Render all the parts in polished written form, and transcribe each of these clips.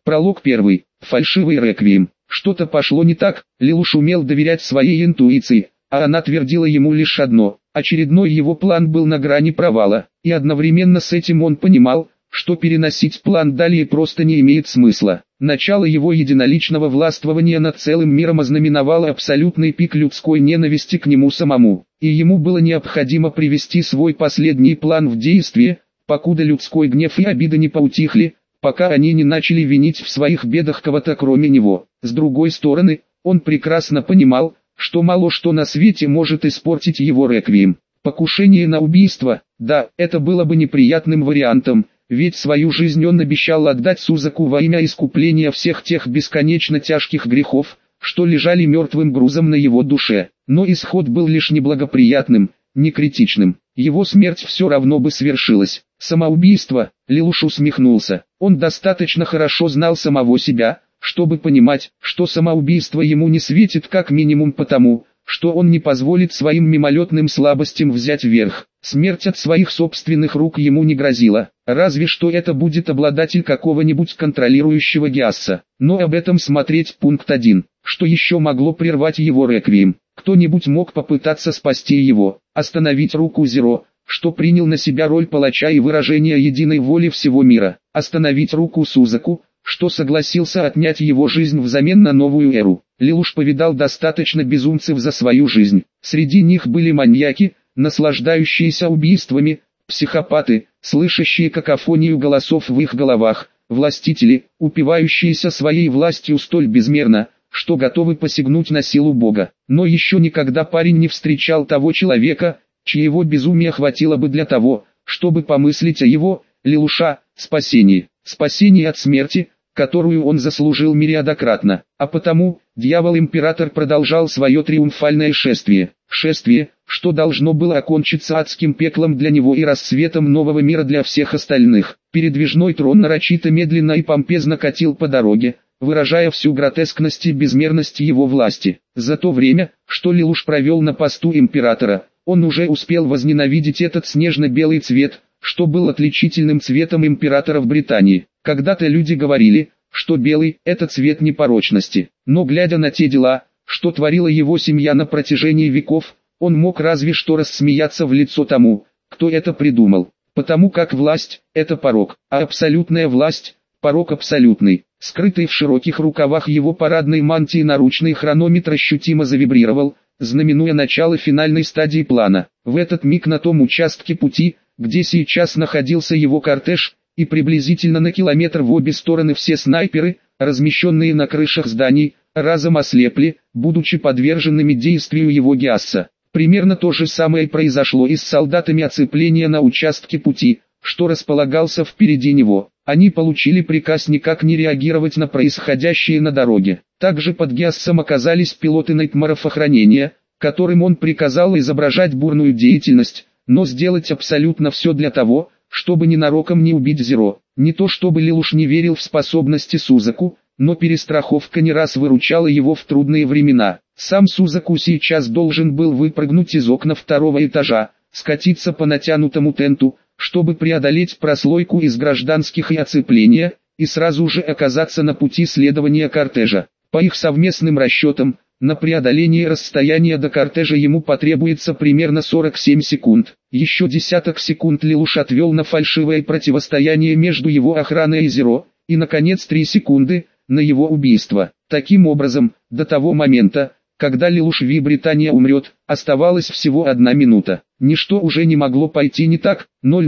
Пролог 1. Фальшивый реквием. Что-то пошло не так, Лелуш умел доверять своей интуиции, а она твердила ему лишь одно. Очередной его план был на грани провала, и одновременно с этим он понимал, что переносить план далее просто не имеет смысла. Начало его единоличного властвования над целым миром ознаменовало абсолютный пик людской ненависти к нему самому, и ему было необходимо привести свой последний план в действие, покуда людской гнев и обида не поутихли, пока они не начали винить в своих бедах кого-то кроме него. С другой стороны, он прекрасно понимал, что мало что на свете может испортить его реквием. Покушение на убийство, да, это было бы неприятным вариантом, ведь свою жизнь он обещал отдать Сузаку во имя искупления всех тех бесконечно тяжких грехов, что лежали мертвым грузом на его душе. Но исход был лишь неблагоприятным, не критичным. Его смерть все равно бы свершилась. Самоубийство, Лелуш усмехнулся. Он достаточно хорошо знал самого себя, чтобы понимать, что самоубийство ему не светит как минимум потому, что он не позволит своим мимолетным слабостям взять верх. Смерть от своих собственных рук ему не грозила, разве что это будет обладатель какого-нибудь контролирующего гиасса. Но об этом смотреть пункт 1. Что еще могло прервать его реквием? Кто-нибудь мог попытаться спасти его, остановить руку Зеро, что принял на себя роль палача и выражения единой воли всего мира, остановить руку Сузаку, что согласился отнять его жизнь взамен на новую эру. Лелуш повидал достаточно безумцев за свою жизнь. Среди них были маньяки, наслаждающиеся убийствами, психопаты, слышащие какофонию голосов в их головах, властители, упивающиеся своей властью столь безмерно, что готовы посягнуть на силу Бога. Но еще никогда парень не встречал того человека, чьего безумия хватило бы для того, чтобы помыслить о его, Лелуша, спасении. Спасение от смерти, которую он заслужил мириадократно. А потому, дьявол-император продолжал свое триумфальное шествие. Шествие, что должно было окончиться адским пеклом для него и рассветом нового мира для всех остальных. Передвижной трон нарочито медленно и помпезно катил по дороге, выражая всю гротескность и безмерность его власти. За то время, что Лелуш провел на посту императора, он уже успел возненавидеть этот снежно-белый цвет, что был отличительным цветом императоров Британии. Когда-то люди говорили, что белый – это цвет непорочности. Но глядя на те дела, что творила его семья на протяжении веков, он мог разве что рассмеяться в лицо тому, кто это придумал. Потому как власть – это порок, а абсолютная власть – порок абсолютный. Скрытый в широких рукавах его парадной мантии наручный хронометр ощутимо завибрировал, знаменуя начало финальной стадии плана. В этот миг на том участке пути, где сейчас находился его кортеж, и приблизительно на километр в обе стороны все снайперы, размещенные на крышах зданий, разом ослепли, будучи подверженными действию его гиасса. Примерно то же самое произошло и с солдатами оцепления на участке пути, что располагался впереди него. Они получили приказ никак не реагировать на происходящее на дороге. Также под гиассом оказались пилоты найтмаров охранения, которым он приказал изображать бурную деятельность, но сделать абсолютно все для того, чтобы ненароком не убить Зеро. Не то чтобы Лелуш не верил в способности Сузаку, но перестраховка не раз выручала его в трудные времена. Сам Сузаку сейчас должен был выпрыгнуть из окна второго этажа, скатиться по натянутому тенту, чтобы преодолеть прослойку из гражданских и оцепления, и сразу же оказаться на пути следования кортежа. По их совместным расчетам, на преодоление расстояния до кортежа ему потребуется примерно 47 секунд. Еще десяток секунд Лелуш отвел на фальшивое противостояние между его охраной и Зеро, и наконец 3 секунды на его убийство. Таким образом, до того момента, когда Лелуш Ви Британия умрет, оставалась всего 1 минута. Ничто уже не могло пойти не так.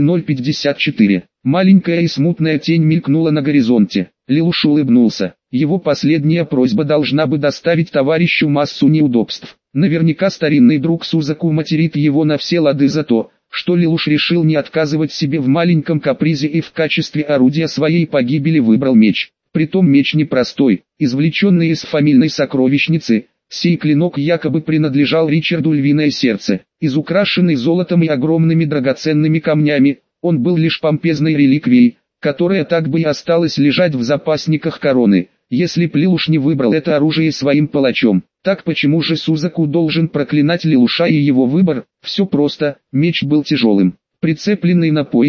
00:54. Маленькая и смутная тень мелькнула на горизонте. Лелуш улыбнулся. Его последняя просьба должна бы доставить товарищу массу неудобств. Наверняка старинный друг Сузаку материт его на все лады за то, что Лелуш решил не отказывать себе в маленьком капризе и в качестве орудия своей погибели выбрал меч. Притом меч непростой, извлеченный из фамильной сокровищницы. Сей клинок якобы принадлежал Ричарду Львиное Сердце. Изукрашенный золотом и огромными драгоценными камнями, он был лишь помпезной реликвией, которая так бы и осталась лежать в запасниках короны, если б Лелуш не выбрал это оружие своим палачом. Так почему же Сузаку должен проклинать Лелуша и его выбор? Все просто, меч был тяжелым. Прицепленный на поясе,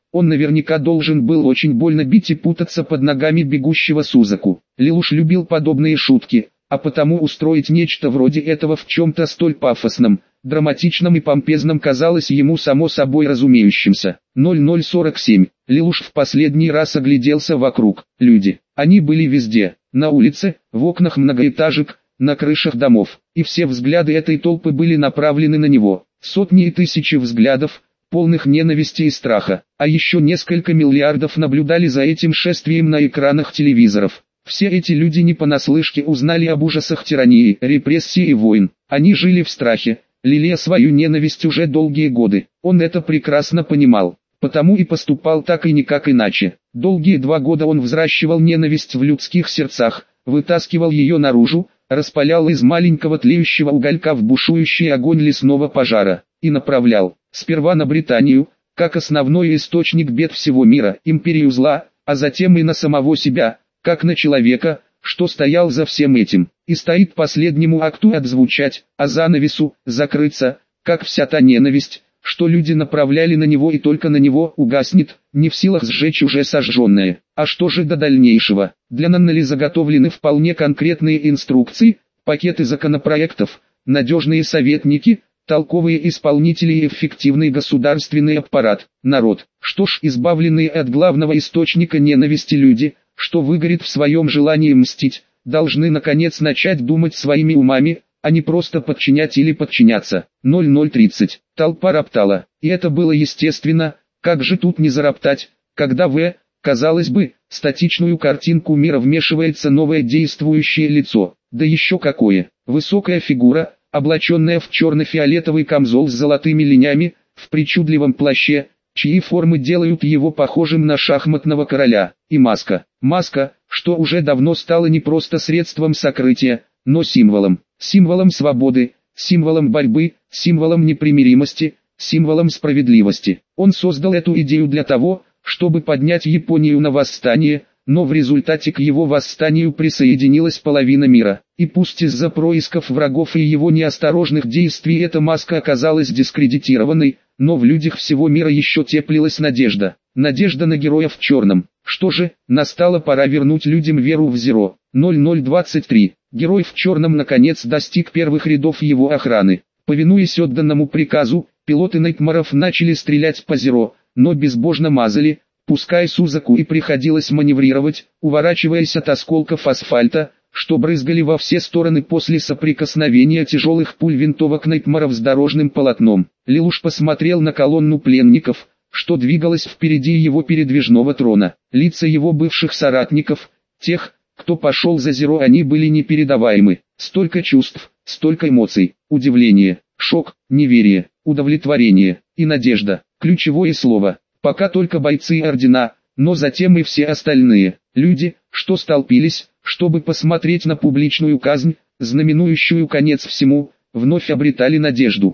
Он наверняка должен был очень больно бить и путаться под ногами бегущего Сузаку. Лелуш любил подобные шутки, а потому устроить нечто вроде этого в чем-то столь пафосном, драматичном и помпезном казалось ему само собой разумеющимся. 0047. Лелуш в последний раз огляделся вокруг. Люди. Они были везде. На улице, в окнах многоэтажек, на крышах домов. И все взгляды этой толпы были направлены на него. Сотни и тысячи взглядов, полных ненависти и страха. А еще несколько миллиардов наблюдали за этим шествием на экранах телевизоров. Все эти люди не понаслышке узнали об ужасах тирании, репрессий и войн. Они жили в страхе, лелея свою ненависть уже долгие годы. Он это прекрасно понимал, потому и поступал так и никак иначе. Долгие 2 года он взращивал ненависть в людских сердцах, вытаскивал ее наружу, распалял из маленького тлеющего уголька в бушующий огонь лесного пожара, и направлял, сперва на Британию, как основной источник бед всего мира, империю зла, а затем и на самого себя, как на человека, что стоял за всем этим, и стоит последнему акту отзвучать, а занавесу закрыться, как вся та ненависть, что люди направляли на него и только на него угаснет, не в силах сжечь уже сожженное. А что же до дальнейшего? Для Наннели заготовлены вполне конкретные инструкции, пакеты законопроектов, надежные советники, толковые исполнители и эффективный государственный аппарат, народ. Что ж, избавленные от главного источника ненависти люди, что выгорит в своем желании мстить, должны наконец начать думать своими умами, а не просто подчинять или подчиняться. 0030. Толпа роптала, и это было естественно, как же тут не зароптать, когда в, казалось бы, статичную картинку мира вмешивается новое действующее лицо, да еще какое, высокая фигура, облаченная в черно-фиолетовый камзол с золотыми линями, в причудливом плаще, чьи формы делают его похожим на шахматного короля, и маска. Маска, что уже давно стала не просто средством сокрытия, но символом. Символом свободы, символом борьбы, символом непримиримости, символом справедливости. Он создал эту идею для того, чтобы поднять Японию на восстание, но в результате к его восстанию присоединилась половина мира. И пусть из-за происков врагов и его неосторожных действий эта маска оказалась дискредитированной, но в людях всего мира еще теплилась надежда. Надежда на героя в черном. Что же, настала пора вернуть людям веру в Зеро. 0023. Герой в черном наконец достиг первых рядов его охраны. Повинуясь отданному приказу, пилоты Найтмаров начали стрелять по Зеро, но безбожно мазали, пускай Сузаку и приходилось маневрировать, уворачиваясь от осколков асфальта, что брызгали во все стороны после соприкосновения тяжелых пуль винтовок Найтмаров с дорожным полотном. Лелуш посмотрел на колонну пленников, что двигалась впереди его передвижного трона. Лица его бывших соратников, тех, кто пошел за Зеро, они были непередаваемы. Столько чувств, столько эмоций, удивление, шок, неверие, удовлетворение и надежда. Ключевое слово. Пока только бойцы ордена, но затем и все остальные люди, что столпились, чтобы посмотреть на публичную казнь, знаменующую конец всему, вновь обретали надежду.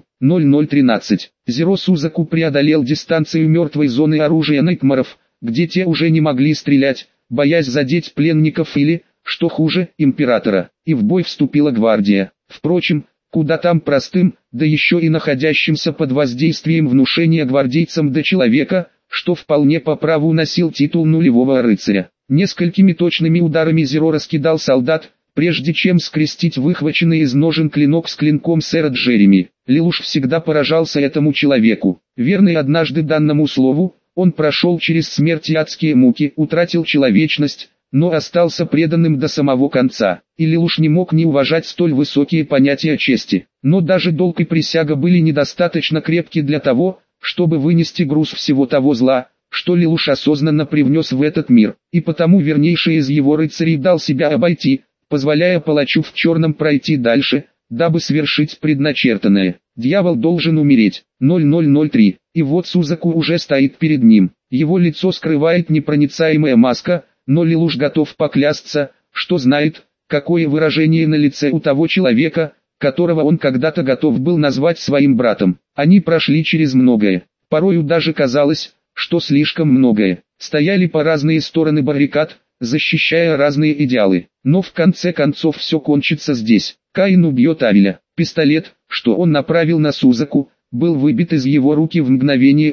0013. Зеро Сузаку преодолел дистанцию мертвой зоны оружия Найтмаров, где те уже не могли стрелять, боясь задеть пленников или, что хуже, императора, и в бой вступила гвардия. Впрочем, куда там простым, да еще и находящимся под воздействием внушения гвардейцам до человека, что вполне по праву носил титул нулевого рыцаря. Несколькими точными ударами Зеро раскидал солдат, прежде чем скрестить выхваченный из ножен клинок с клинком сэра Джереми. Лелуш всегда поражался этому человеку. Верный однажды данному слову, он прошел через смерть и адские муки, утратил человечность, но остался преданным до самого конца. И Лелуш не мог не уважать столь высокие понятия чести. Но даже долг и присяга были недостаточно крепки для того, чтобы вынести груз всего того зла, что Лелуш осознанно привнес в этот мир. И потому вернейший из его рыцарей дал себя обойти, позволяя палачу в черном пройти дальше, дабы свершить предначертанное. Дьявол должен умереть. 0003. И вот Сузаку уже стоит перед ним. Его лицо скрывает непроницаемая маска, но Лелуш готов поклясться, что знает, какое выражение на лице у того человека, которого он когда-то готов был назвать своим братом. Они прошли через многое. Порою даже казалось, что слишком многое. Стояли по разные стороны баррикад, защищая разные идеалы. Но в конце концов все кончится здесь. Каин убьет Авеля. Пистолет, что он направил на Сузаку, был выбит из его руки в мгновение ока.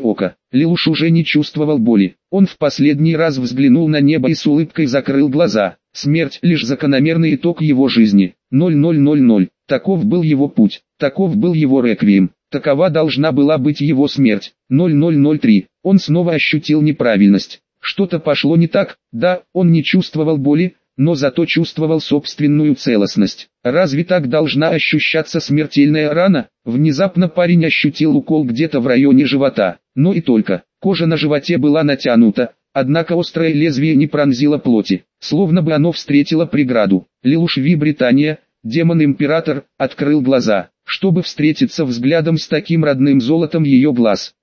Лелуш уже не чувствовал боли. Он в последний раз взглянул на небо и с улыбкой закрыл глаза. Смерть – лишь закономерный итог его жизни. 0000. Таков был его путь, таков был его реквием, такова должна была быть его смерть. 0003. Он снова ощутил неправильность. Что-то пошло не так, да, он не чувствовал боли, но зато чувствовал собственную целостность. Разве так должна ощущаться смертельная рана? Внезапно парень ощутил укол где-то в районе живота, но и только. Кожа на животе была натянута, однако острое лезвие не пронзило плоти, словно бы оно встретило преграду. Лелуш Британия, демон-император, открыл глаза, чтобы встретиться взглядом с таким родным золотом ее глаз.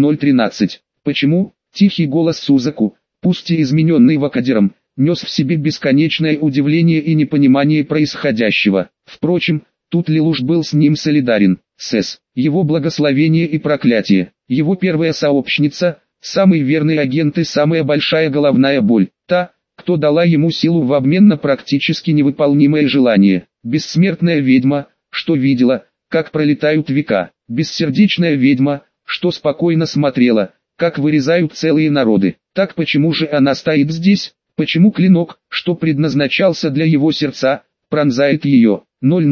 0013. Почему? Тихий голос Сузаку, пусть и измененный Вакадером, нес в себе бесконечное удивление и непонимание происходящего. Впрочем, тут Лелуш был с ним солидарен. Сэс, его благословение и проклятие, его первая сообщница, самый верный агент и самая большая головная боль, та, кто дала ему силу в обмен на практически невыполнимое желание. Бессмертная ведьма, что видела, как пролетают века, бессердечная ведьма, что спокойно смотрела, как вырезают целые народы. Так почему же она стоит здесь? Почему клинок, что предназначался для его сердца, пронзает ее?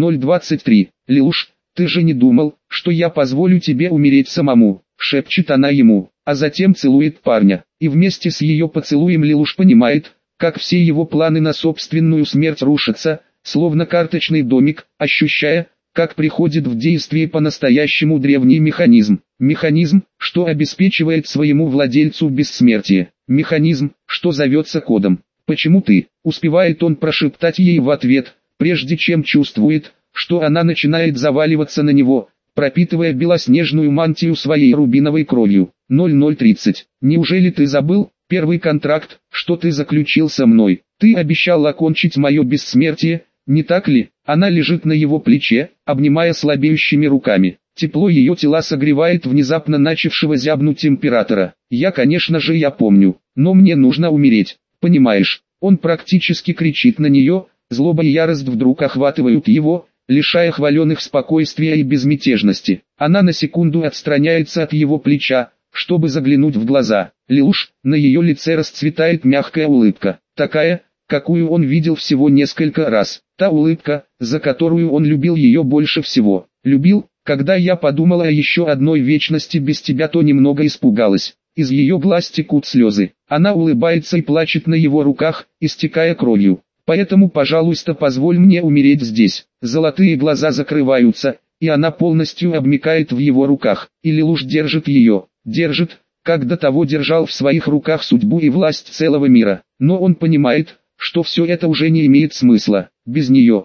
0023. Лелуш, ты же не думал, что я позволю тебе умереть самому, шепчет она ему, а затем целует парня. И вместе с ее поцелуем Лелуш понимает, как все его планы на собственную смерть рушатся, словно карточный домик, ощущая, как приходит в действие по-настоящему древний механизм. Механизм, что обеспечивает своему владельцу бессмертие. Механизм, что зовется кодом. «Почему ты?» – успевает он прошептать ей в ответ, прежде чем чувствует, что она начинает заваливаться на него, пропитывая белоснежную мантию своей рубиновой кровью. 0030. Неужели ты забыл первый контракт, что ты заключил со мной? Ты обещал окончить мое бессмертие, не так ли? Она лежит на его плече, обнимая слабеющими руками. Тепло ее тела согревает внезапно начавшего зябнуть императора. Я помню, но мне нужно умереть, понимаешь? Он практически кричит на нее, злоба и ярость вдруг охватывают его, лишая хваленых спокойствия и безмятежности. Она на секунду отстраняется от его плеча, чтобы заглянуть в глаза. Лелуш, на ее лице расцветает мягкая улыбка, такая, какую он видел всего несколько раз. Та улыбка, за которую он любил ее больше всего. Любил, когда я подумала о еще одной вечности без тебя, то немного испугалась. Из ее глаз текут слезы. Она улыбается и плачет на его руках, истекая кровью. Поэтому, пожалуйста, позволь мне умереть здесь. Золотые глаза закрываются, и она полностью обмякает в его руках. И Лелуш держит ее, держит, как до того держал в своих руках судьбу и власть целого мира. Но он понимает, что все это уже не имеет смысла, без нее.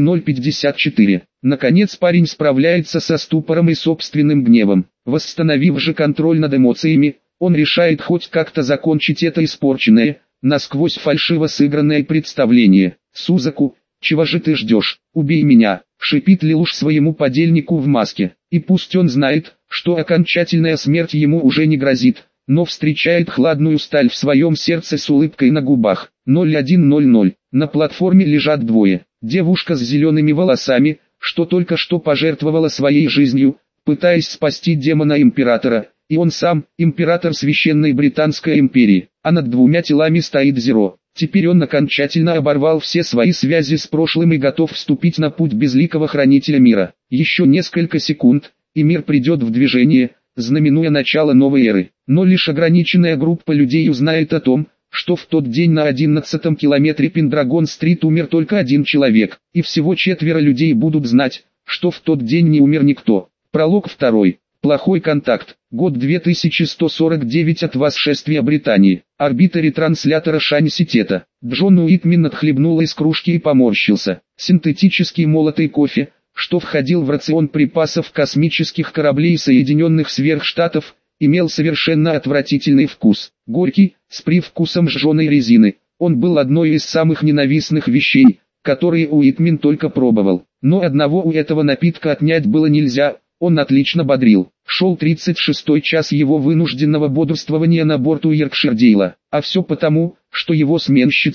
0054. Наконец парень справляется со ступором и собственным гневом. Восстановив же контроль над эмоциями, он решает хоть как-то закончить это испорченное, насквозь фальшиво сыгранное представление. Сузаку, чего же ты ждешь? Убей меня, шипит Лелуш своему подельнику в маске. И пусть он знает, что окончательная смерть ему уже не грозит, но встречает хладную сталь в своем сердце с улыбкой на губах. 0100. На платформе лежат двое. Девушка с зелеными волосами, что только что пожертвовала своей жизнью, пытаясь спасти демона-императора, и он сам, император священной Британской империи, а над двумя телами стоит Зеро. Теперь он окончательно оборвал все свои связи с прошлым и готов вступить на путь безликого хранителя мира. Еще несколько секунд, и мир придет в движение, знаменуя начало новой эры. Но лишь ограниченная группа людей узнает о том, что в тот день на 11-м километре Пендрагон-стрит умер только один человек, и всего 4 людей будут знать, что в тот день не умер никто. Пролог 2. Плохой контакт. Год 2149 от восшествия Британии. Орбита ретранслятора Шань-Ситета. Джон Уитмен отхлебнул из кружки и поморщился. Синтетический молотый кофе, что входил в рацион припасов космических кораблей Соединенных Сверхштатов, имел совершенно отвратительный вкус. Горький, с привкусом жженой резины. Он был одной из самых ненавистных вещей, которые Уитмен только пробовал. Но одного у этого напитка отнять было нельзя, он отлично бодрил. Шел 36-й час его вынужденного бодрствования на борту Йоркширдейла. А все потому, что его сменщица,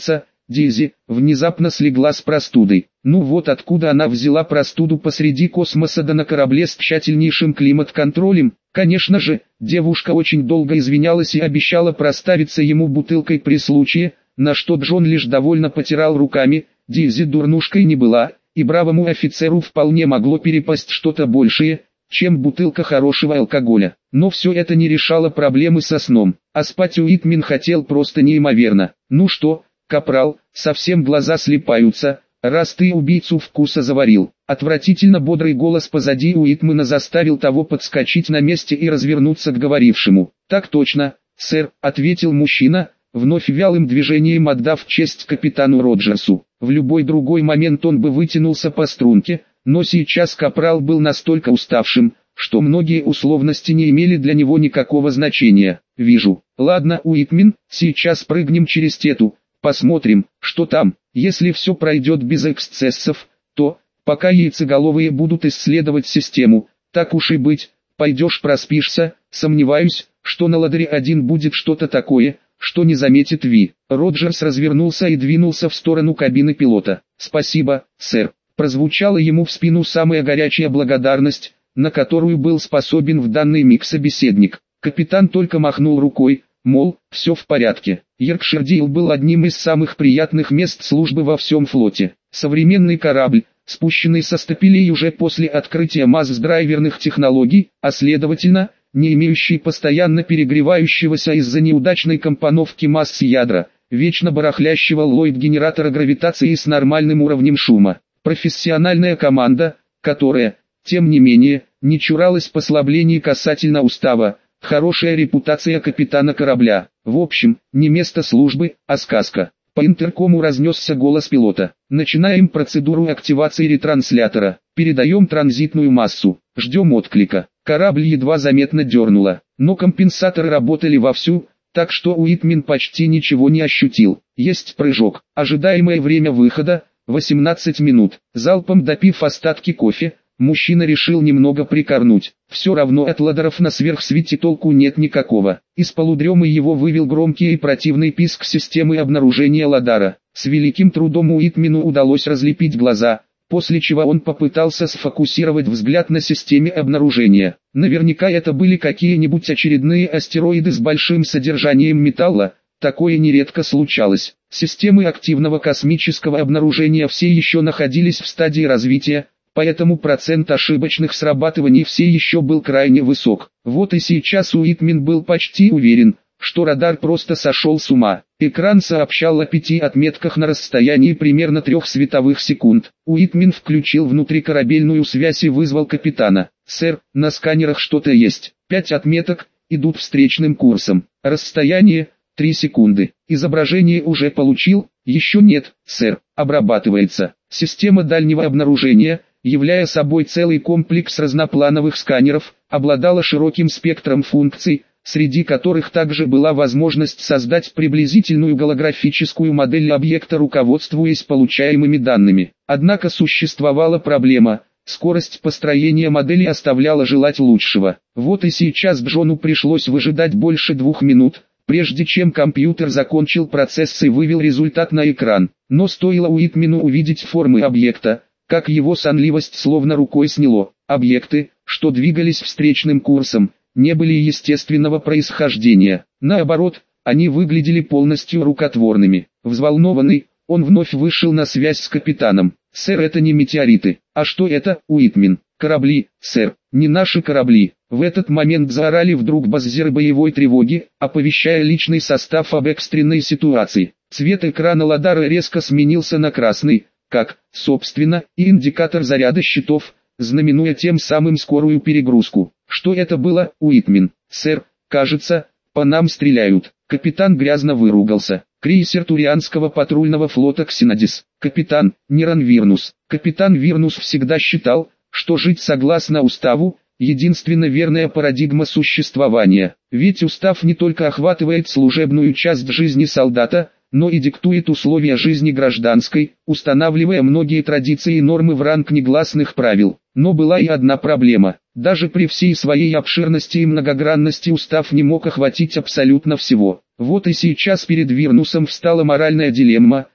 Дейзи внезапно слегла с простудой. Ну вот откуда она взяла простуду посреди космоса да на корабле с тщательнейшим климат-контролем? Конечно же, девушка очень долго извинялась и обещала проставиться ему бутылкой при случае, на что Джон лишь довольно потирал руками. Дейзи дурнушкой не была, и бравому офицеру вполне могло перепасть что-то большее, чем бутылка хорошего алкоголя. Но все это не решало проблемы со сном, а спать Уитмен хотел просто неимоверно. «Ну что, капрал, совсем глаза слипаются, раз ты убийцу вкуса заварил». Отвратительно бодрый голос позади Уитмена заставил того подскочить на месте и развернуться к говорившему. «Так точно, сэр», — ответил мужчина, вновь вялым движением отдав честь капитану Роджерсу. В любой другой момент он бы вытянулся по струнке, но сейчас капрал был настолько уставшим, что многие условности не имели для него никакого значения. «Вижу. Ладно, Уитмен, сейчас прыгнем через тету, посмотрим, что там. Если все пройдет без эксцессов, то, пока яйцеголовые будут исследовать систему, так уж и быть, пойдешь проспишься. Сомневаюсь, что на Ладере-1 будет что-то такое, что не заметит Ви». Роджерс развернулся и двинулся в сторону кабины пилота. «Спасибо, сэр», прозвучала ему в спину самая горячая благодарность, на которую был способен в данный миг собеседник. Капитан только махнул рукой, мол, все в порядке. Йоркширдейл был одним из самых приятных мест службы во всем флоте. Современный корабль, спущенный со стапелей уже после открытия масс-драйверных технологий, а следовательно, не имеющий постоянно перегревающегося из-за неудачной компоновки массы ядра, вечно барахлящего Ллойд-генератора гравитации с нормальным уровнем шума. Профессиональная команда, которая, тем не менее, не чуралась послаблений касательно устава, хорошая репутация капитана корабля. В общем, не место службы, а сказка. По интеркому разнесся голос пилота. «Начинаем процедуру активации ретранслятора. Передаем транзитную массу. Ждем отклика». Корабль едва заметно дернуло, но компенсаторы работали вовсю, так что Уитмен почти ничего не ощутил. Есть прыжок. Ожидаемое время выхода — 18 минут. Залпом допив остатки кофе, мужчина решил немного прикорнуть. Все равно от ладеров на сверхсвете толку нет никакого. Из полудремы его вывел громкий и противный писк системы обнаружения ладара. С великим трудом Уитмену удалось разлепить глаза, после чего он попытался сфокусировать взгляд на системе обнаружения. Наверняка это были какие-нибудь очередные астероиды с большим содержанием металла, такое нередко случалось. Системы активного космического обнаружения все еще находились в стадии развития, поэтому процент ошибочных срабатываний все еще был крайне высок. Вот и сейчас Уитмен был почти уверен, что радар просто сошел с ума. Экран сообщал о 5 отметках на расстоянии примерно 3 световых секунд. Уитмен включил внутрикорабельную связь и вызвал капитана. «Сэр, на сканерах что-то есть. 5 отметок, идут встречным курсом. Расстояние — 3 секунды. Изображение уже получил?» «Еще нет, сэр. Обрабатывается». Система дальнего обнаружения, являя собой целый комплекс разноплановых сканеров, обладала широким спектром функций, среди которых также была возможность создать приблизительную голографическую модель объекта, руководствуясь получаемыми данными. Однако существовала проблема – скорость построения модели оставляла желать лучшего. Вот и сейчас Джону пришлось выжидать больше 2 минут, прежде чем компьютер закончил процесс и вывел результат на экран. Но стоило Уитмену увидеть формы объекта, как его сонливость словно рукой сняло. Объекты, что двигались встречным курсом, не были естественного происхождения. Наоборот, они выглядели полностью рукотворными. Взволнованный, он вновь вышел на связь с капитаном. «Сэр, это не метеориты». «А что это, Уитмен?» «Корабли, сэр, не наши корабли». В этот момент заорали вдруг баззеры боевой тревоги, оповещая личный состав об экстренной ситуации. Цвет экрана ладара резко сменился на красный, как, собственно, и индикатор заряда щитов, знаменуя тем самым скорую перегрузку. «Что это было, Уитмен?» «Сэр, кажется, по нам стреляют». Капитан грязно выругался. «Крейсер Турианского патрульного флота Ксенодис. Капитан, Неран Вирнус». Капитан Вирнус всегда считал, что жить согласно уставу – единственно верная парадигма существования. Ведь устав не только охватывает служебную часть жизни солдата, но и диктует условия жизни гражданской, устанавливая многие традиции и нормы в ранг негласных правил. Но была и одна проблема. Даже при всей своей обширности и многогранности устав не мог охватить абсолютно всего. Вот и сейчас перед Вирнусом встала моральная дилемма: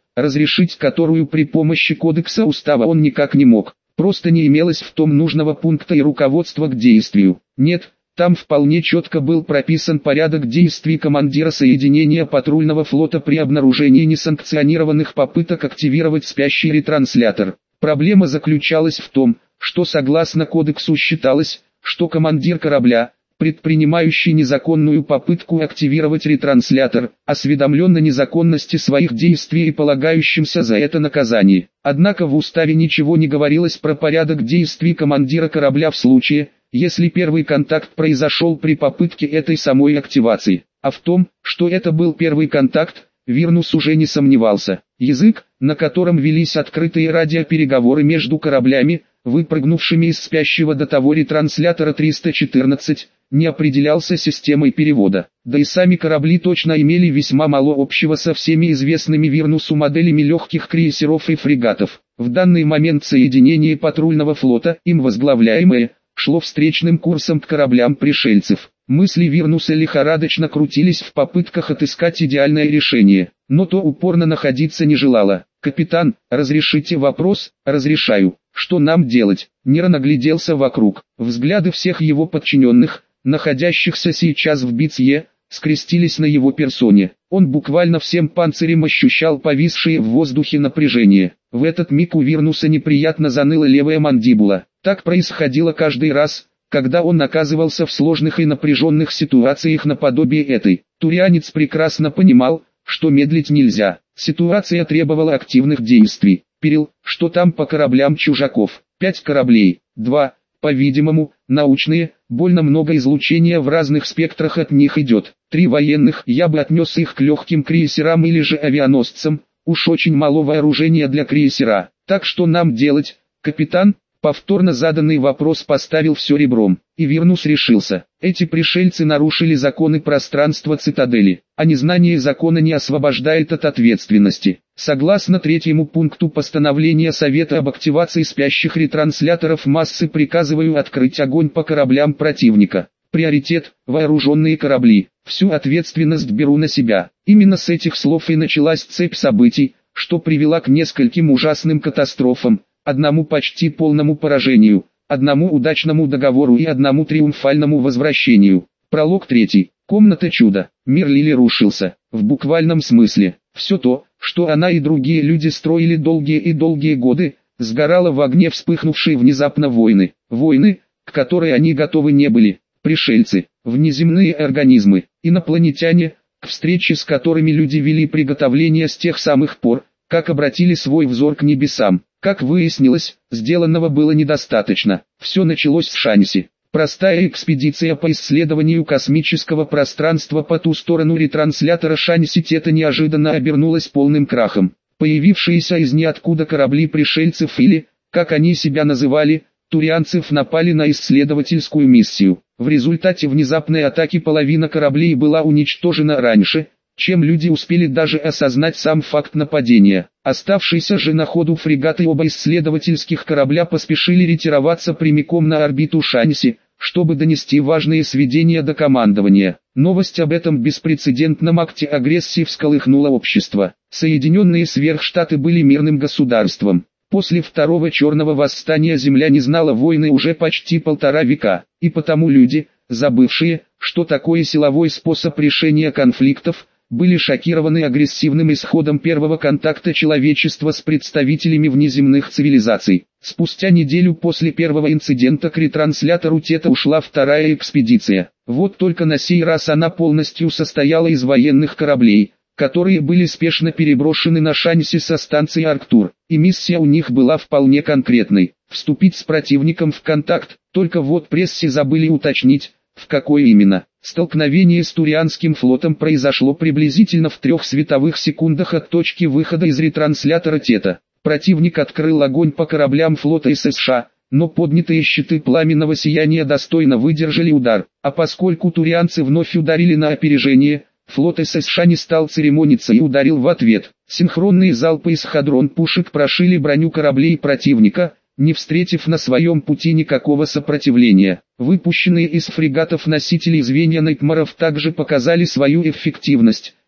разрешить которую при помощи кодекса устава он никак не мог. Просто не имелось в том нужного пункта и руководства к действию. Нет, там вполне четко был прописан порядок действий командира соединения патрульного флота при обнаружении несанкционированных попыток активировать спящий ретранслятор. Проблема заключалась в том, что согласно кодексу считалось, что командир корабля, предпринимающий незаконную попытку активировать ретранслятор, осведомлен о незаконности своих действий и полагающимся за это наказании. Однако в уставе ничего не говорилось про порядок действий командира корабля в случае, если первый контакт произошел при попытке этой самой активации. А в том, что это был первый контакт, Вирнус уже не сомневался. Язык, на котором велись открытые радиопереговоры между кораблями, выпрыгнувшими из спящего до того ретранслятора 314, не определялся системой перевода. Да и сами корабли точно имели весьма мало общего со всеми известными Вирнусу моделями легких крейсеров и фрегатов. В данный момент соединение патрульного флота, им возглавляемое, шло встречным курсом к кораблям пришельцев. Мысли Вирнуса лихорадочно крутились в попытках отыскать идеальное решение, но то упорно находиться не желало. «Капитан, разрешите вопрос?» «Разрешаю. Что нам делать?» Нера нагляделся вокруг. Взгляды всех его подчиненных, находящихся сейчас в битье, скрестились на его персоне. Он буквально всем панцирем ощущал повисшее в воздухе напряжение. В этот миг у Вирнуса неприятно заныла левая мандибула. Так происходило каждый раз, когда он оказывался в сложных и напряженных ситуациях наподобие этой. Турианец прекрасно понимал, что медлить нельзя. Ситуация требовала активных действий. Перил, что там по кораблям чужаков? 5 кораблей, 2, по-видимому, научные, больно много излучения в разных спектрах от них идет. 3 военных, я бы отнес их к легким крейсерам или же авианосцам, уж очень мало вооружения для крейсера. Так что нам делать, капитан? Повторно заданный вопрос поставил все ребром, и Вирнус решился. Эти пришельцы нарушили законы пространства цитадели, а незнание закона не освобождает от ответственности. Согласно третьему пункту постановления Совета об активации спящих ретрансляторов массы приказываю открыть огонь по кораблям противника. Приоритет – вооруженные корабли. Всю ответственность беру на себя. Именно с этих слов и началась цепь событий, что привела к нескольким ужасным катастрофам. Одному почти полному поражению, одному удачному договору и одному триумфальному возвращению. Пролог 3. Комната чуда. Мир Лили рушился, в буквальном смысле. Все то, что она и другие люди строили долгие годы, сгорало в огне вспыхнувшей внезапно войны. Войны, к которой они готовы не были. Пришельцы, внеземные организмы, инопланетяне, к встрече с которыми люди вели приготовления с тех самых пор, как обратили свой взор к небесам. Как выяснилось, сделанного было недостаточно. Все началось в Шанси. Простая экспедиция по исследованию космического пространства по ту сторону ретранслятора Шанси-Тета неожиданно обернулась полным крахом. Появившиеся из ниоткуда корабли пришельцев или, как они себя называли, турианцев напали на исследовательскую миссию. В результате внезапной атаки половина кораблей была уничтожена раньше, чем люди успели даже осознать сам факт нападения. Оставшиеся же на ходу фрегаты и оба исследовательских корабля поспешили ретироваться прямиком на орбиту Шанси, чтобы донести важные сведения до командования. Новость об этом беспрецедентном акте агрессии всколыхнула общество. Соединенные Сверхштаты были мирным государством. После Второго Черного Восстания Земля не знала войны уже почти 1,5 века, и потому люди, забывшие, что такое силовой способ решения конфликтов, были шокированы агрессивным исходом первого контакта человечества с представителями внеземных цивилизаций. Спустя неделю после первого инцидента к ретранслятору Тета ушла вторая экспедиция. Вот только на сей раз она полностью состояла из военных кораблей, которые были спешно переброшены на Шанси со станции Арктур, и миссия у них была вполне конкретной – вступить с противником в контакт, только вот прессе забыли уточнить, в какой именно. Столкновение с Турианским флотом произошло приблизительно в 3 световых секундах от точки выхода из ретранслятора Тета. Противник открыл огонь по кораблям флота США, но поднятые щиты пламенного сияния достойно выдержали удар, а поскольку турианцы вновь ударили на опережение, флот США не стал церемониться и ударил в ответ. Синхронные залпы эскадрон-пушек прошили броню кораблей противника, не встретив на своем пути никакого сопротивления. Выпущенные из фрегатов носители звенья Найтмаров также показали свою эффективность,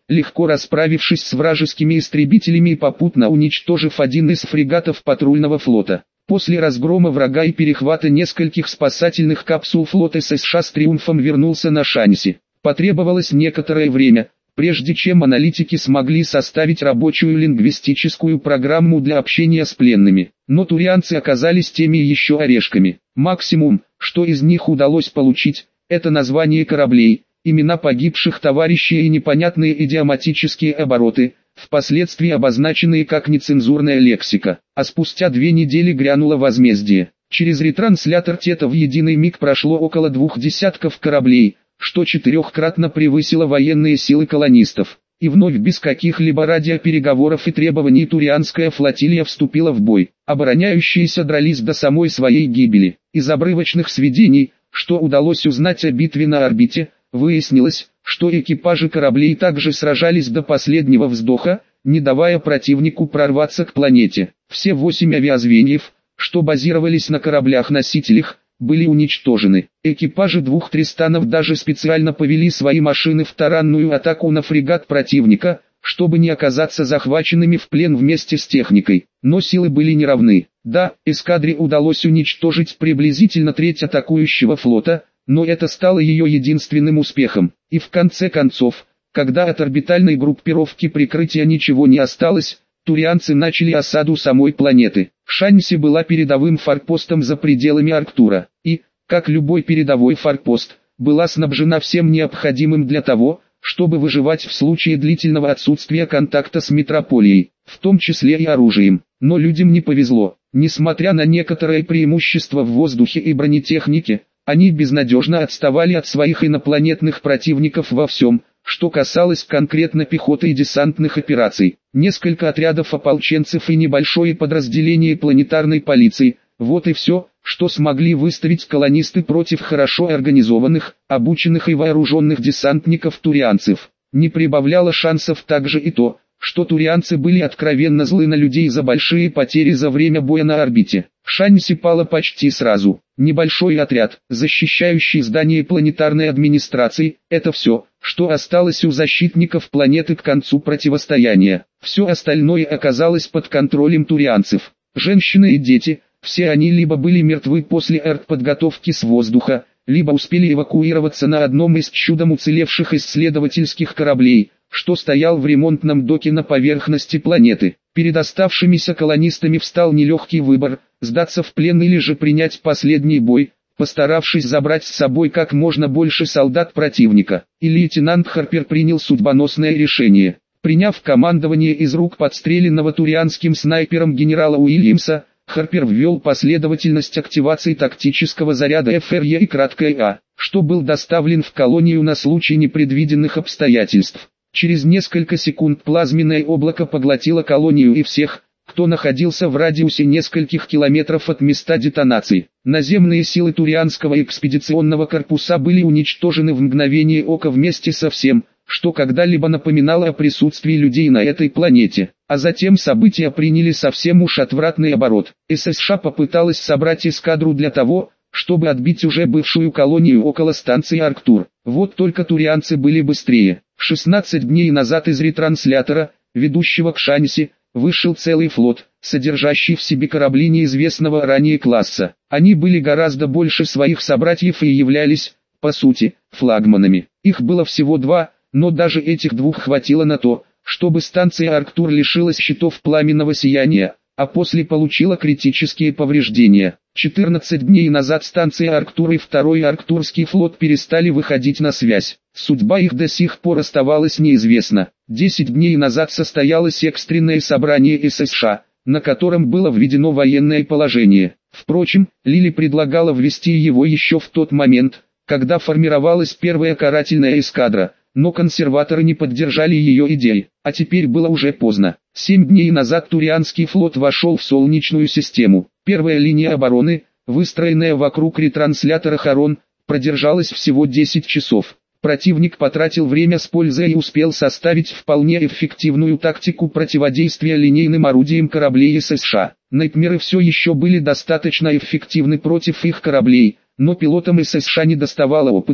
легко расправившись с вражескими истребителями и попутно уничтожив один из фрегатов патрульного флота. После разгрома врага и перехвата нескольких спасательных капсул флот США с триумфом вернулся на Шанси. Потребовалось некоторое время, прежде чем аналитики смогли составить рабочую лингвистическую программу для общения с пленными. Но турианцы оказались теми еще орешками. Максимум, что из них удалось получить, это название кораблей, имена погибших товарищей и непонятные идиоматические обороты, впоследствии обозначенные как нецензурная лексика. А спустя 2 недели грянуло возмездие. Через ретранслятор ТЕТа в единый миг прошло около 2 десятков кораблей, что 4-кратно превысило военные силы колонистов. И вновь без каких-либо радиопереговоров и требований турианская флотилия вступила в бой. Обороняющиеся дрались до самой своей гибели. Из обрывочных сведений, что удалось узнать о битве на орбите, выяснилось, что экипажи кораблей также сражались до последнего вздоха, не давая противнику прорваться к планете. Все 8 авиазвеньев, что базировались на кораблях-носителях, были уничтожены. Экипажи 2 Тристанов даже специально повели свои машины в таранную атаку на фрегат противника, чтобы не оказаться захваченными в плен вместе с техникой. Но силы были неравны. Да, эскадре удалось уничтожить приблизительно треть атакующего флота, но это стало ее единственным успехом. И в конце концов, когда от орбитальной группировки прикрытия ничего не осталось, турианцы начали осаду самой планеты. Шанси была передовым форпостом за пределами Арктура, и, как любой передовой форпост, была снабжена всем необходимым для того, чтобы выживать в случае длительного отсутствия контакта с метрополией, в том числе и оружием. Но людям не повезло. Несмотря на некоторое преимущество в воздухе и бронетехнике, они безнадежно отставали от своих инопланетных противников во всем, что касалось конкретно пехоты и десантных операций. Несколько отрядов ополченцев и небольшое подразделение планетарной полиции – вот и все, что смогли выставить колонисты против хорошо организованных, обученных и вооруженных десантников-турианцев. Не прибавляло шансов также и то, что турианцы были откровенно злы на людей за большие потери за время боя на орбите. Шанси пала почти сразу. Небольшой отряд, защищающий здание планетарной администрации, это все, что осталось у защитников планеты к концу противостояния. Все остальное оказалось под контролем турианцев. Женщины и дети, все они либо были мертвы после артподготовки с воздуха, либо успели эвакуироваться на одном из чудом уцелевших исследовательских кораблей, что стоял в ремонтном доке на поверхности планеты. Перед оставшимися колонистами встал нелегкий выбор – сдаться в плен или же принять последний бой, постаравшись забрать с собой как можно больше солдат противника. И лейтенант Харпер принял судьбоносное решение. Приняв командование из рук подстреленного турианским снайпером генерала Уильямса, Харпер ввел последовательность активации тактического заряда ФРЕ и краткое А, что был доставлен в колонию на случай непредвиденных обстоятельств. Через несколько секунд плазменное облако поглотило колонию и всех, кто находился в радиусе нескольких километров от места детонации. Наземные силы Турианского экспедиционного корпуса были уничтожены в мгновение ока вместе со всем, что когда-либо напоминало о присутствии людей на этой планете. А затем события приняли совсем уж отвратный оборот. США попыталась собрать эскадру для того, чтобы отбить уже бывшую колонию около станции Арктур. Вот только турианцы были быстрее. 16 дней назад из ретранслятора, ведущего к Шанси, вышел целый флот, содержащий в себе корабли неизвестного ранее класса. Они были гораздо больше своих собратьев и являлись, по сути, флагманами. Их было всего 2, но даже этих 2 хватило на то, чтобы станция Арктур лишилась щитов пламенного сияния, а после получила критические повреждения. 14 дней назад станция Арктур и второй Арктурский флот перестали выходить на связь. Судьба их до сих пор оставалась неизвестна. 10 дней назад состоялось экстренное собрание США, на котором было введено военное положение. Впрочем, Лили предлагала ввести его еще в тот момент, когда формировалась первая карательная эскадра, но консерваторы не поддержали ее идеи, а теперь было уже поздно. 7 дней назад Турианский флот вошел в Солнечную систему. Первая линия обороны, выстроенная вокруг ретранслятора Харон, продержалась всего 10 часов. Противник потратил время с пользой и успел составить вполне эффективную тактику противодействия линейным орудиям кораблей США. Найтмеры все еще были достаточно эффективны против их кораблей, но пилотам США не доставало опыта,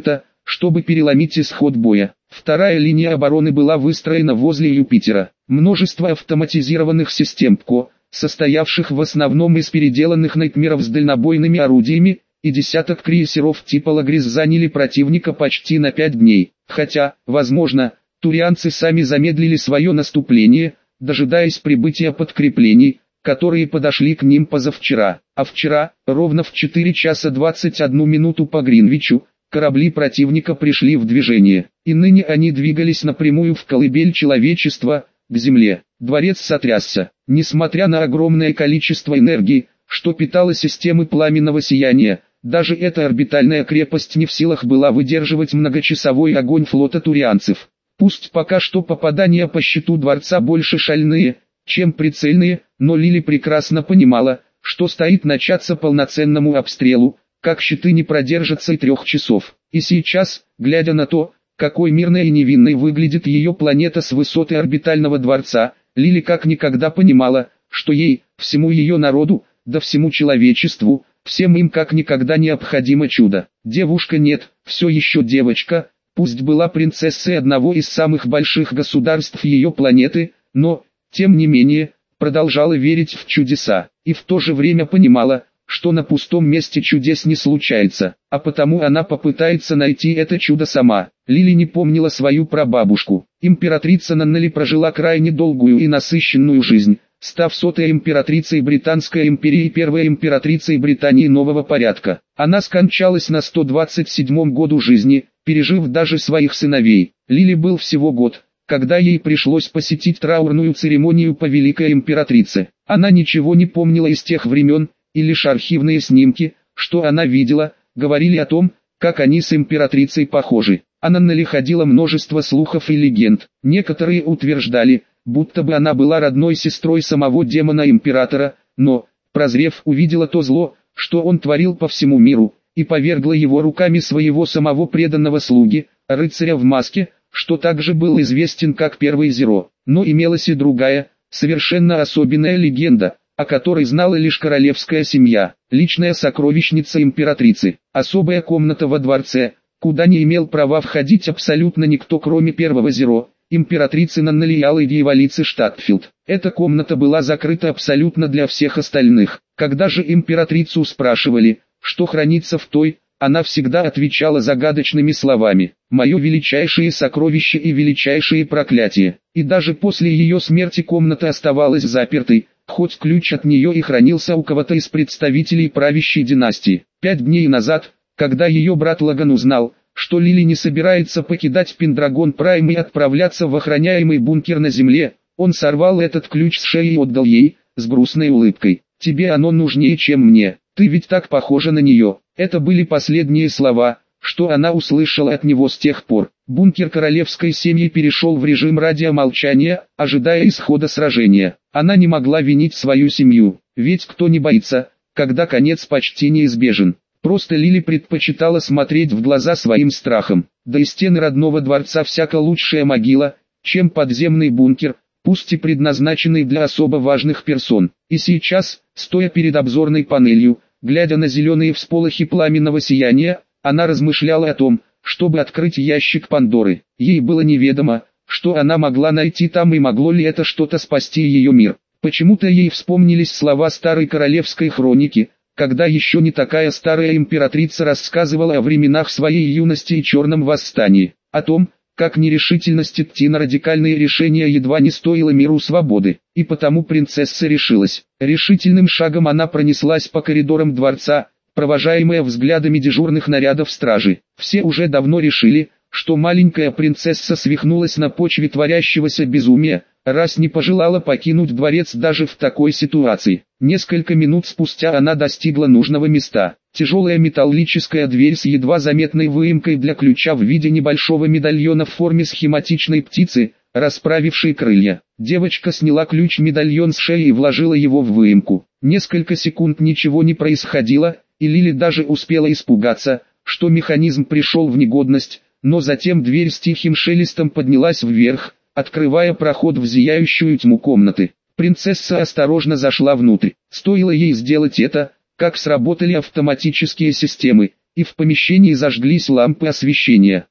чтобы переломить исход боя. Вторая линия обороны была выстроена возле Юпитера. Множество автоматизированных систем ПКО, состоявших в основном из переделанных найтмеров с дальнобойными орудиями, и десяток крейсеров типа Лагрис заняли противника почти на 5 дней. Хотя, возможно, турианцы сами замедлили свое наступление, дожидаясь прибытия подкреплений, которые подошли к ним позавчера. А вчера, ровно в 4 часа 21 минуту по Гринвичу, корабли противника пришли в движение, и ныне они двигались напрямую в колыбель человечества, к земле. Дворец сотрясся. Несмотря на огромное количество энергии, что питало системы пламенного сияния, даже эта орбитальная крепость не в силах была выдерживать многочасовой огонь флота турианцев. Пусть пока что попадания по щиту дворца больше шальные, чем прицельные, но Лили прекрасно понимала, что стоит начаться полноценному обстрелу, как щиты не продержатся и 3 часов. И сейчас, глядя на то, какой мирной и невинной выглядит ее планета с высоты орбитального дворца, Лили как никогда понимала, что ей, всему ее народу, да всему человечеству, всем им как никогда необходимо чудо. Девушка нет, все еще девочка, пусть была принцессой одного из самых больших государств ее планеты, но, тем не менее, продолжала верить в чудеса, и в то же время понимала, что на пустом месте чудес не случается, а потому она попытается найти это чудо сама. Лили не помнила свою прабабушку. Императрица Наннали прожила крайне долгую и насыщенную жизнь, став 100-й императрицей Британской империи и первой императрицей Британии нового порядка. Она скончалась на 127-м году жизни, пережив даже своих сыновей. Лили был всего год, когда ей пришлось посетить траурную церемонию по великой императрице. Она ничего не помнила из тех времен, и лишь архивные снимки, что она видела, говорили о том, как они с императрицей похожи. О Наннали ходило множество слухов и легенд. Некоторые утверждали, будто бы она была родной сестрой самого демона-императора, но, прозрев, увидела то зло, что он творил по всему миру, и повергла его руками своего самого преданного слуги, рыцаря в маске, что также был известен как Первый Зеро. Но имелась и другая, совершенно особенная легенда, о которой знала лишь королевская семья, личная сокровищница императрицы, особая комната во дворце, куда не имел права входить абсолютно никто кроме Первого Зеро, императрицы Наннали и дьяволицы Штатфилд. Эта комната была закрыта абсолютно для всех остальных. Когда же императрицу спрашивали, что хранится в той, она всегда отвечала загадочными словами: «Мое величайшее сокровище и величайшее проклятие». И даже после ее смерти комната оставалась запертой, хоть ключ от нее и хранился у кого-то из представителей правящей династии. 5 дней назад, когда ее брат Лаган узнал, что Лили не собирается покидать Пендрагон Прайм и отправляться в охраняемый бункер на земле, он сорвал этот ключ с шеи и отдал ей, с грустной улыбкой. «Тебе оно нужнее, чем мне, ты ведь так похожа на нее». Это были последние слова, что она услышала от него с тех пор. Бункер королевской семьи перешел в режим радиомолчания, ожидая исхода сражения. Она не могла винить свою семью, ведь кто не боится, когда конец почти неизбежен. Просто Лили предпочитала смотреть в глаза своим страхам. Да и стены родного дворца всяко лучшая могила, чем подземный бункер, пусть и предназначенный для особо важных персон. И сейчас, стоя перед обзорной панелью, глядя на зеленые всполохи пламенного сияния, она размышляла о том, чтобы открыть ящик Пандоры. Ей было неведомо, что она могла найти там и могло ли это что-то спасти ее мир. Почему-то ей вспомнились слова старой королевской хроники, когда еще не такая старая императрица рассказывала о временах своей юности и черном восстании, о том, как нерешительность идти на радикальные решения едва не стоила миру свободы, и потому принцесса решилась. Решительным шагом она пронеслась по коридорам дворца, провожаемая взглядами дежурных нарядов стражи. Все уже давно решили, что маленькая принцесса свихнулась на почве творящегося безумия, раз не пожелала покинуть дворец даже в такой ситуации. Несколько минут спустя она достигла нужного места. Тяжелая металлическая дверь с едва заметной выемкой для ключа в виде небольшого медальона в форме схематичной птицы, расправившей крылья. Девочка сняла ключ-медальон с шеи и вложила его в выемку. Несколько секунд ничего не происходило, и Лили даже успела испугаться, что механизм пришел в негодность, но затем дверь с тихим шелестом поднялась вверх, открывая проход в зияющую тьму комнаты. Принцесса осторожно зашла внутрь. Стоило ей сделать это, как сработали автоматические системы, и в помещении зажглись лампы освещения.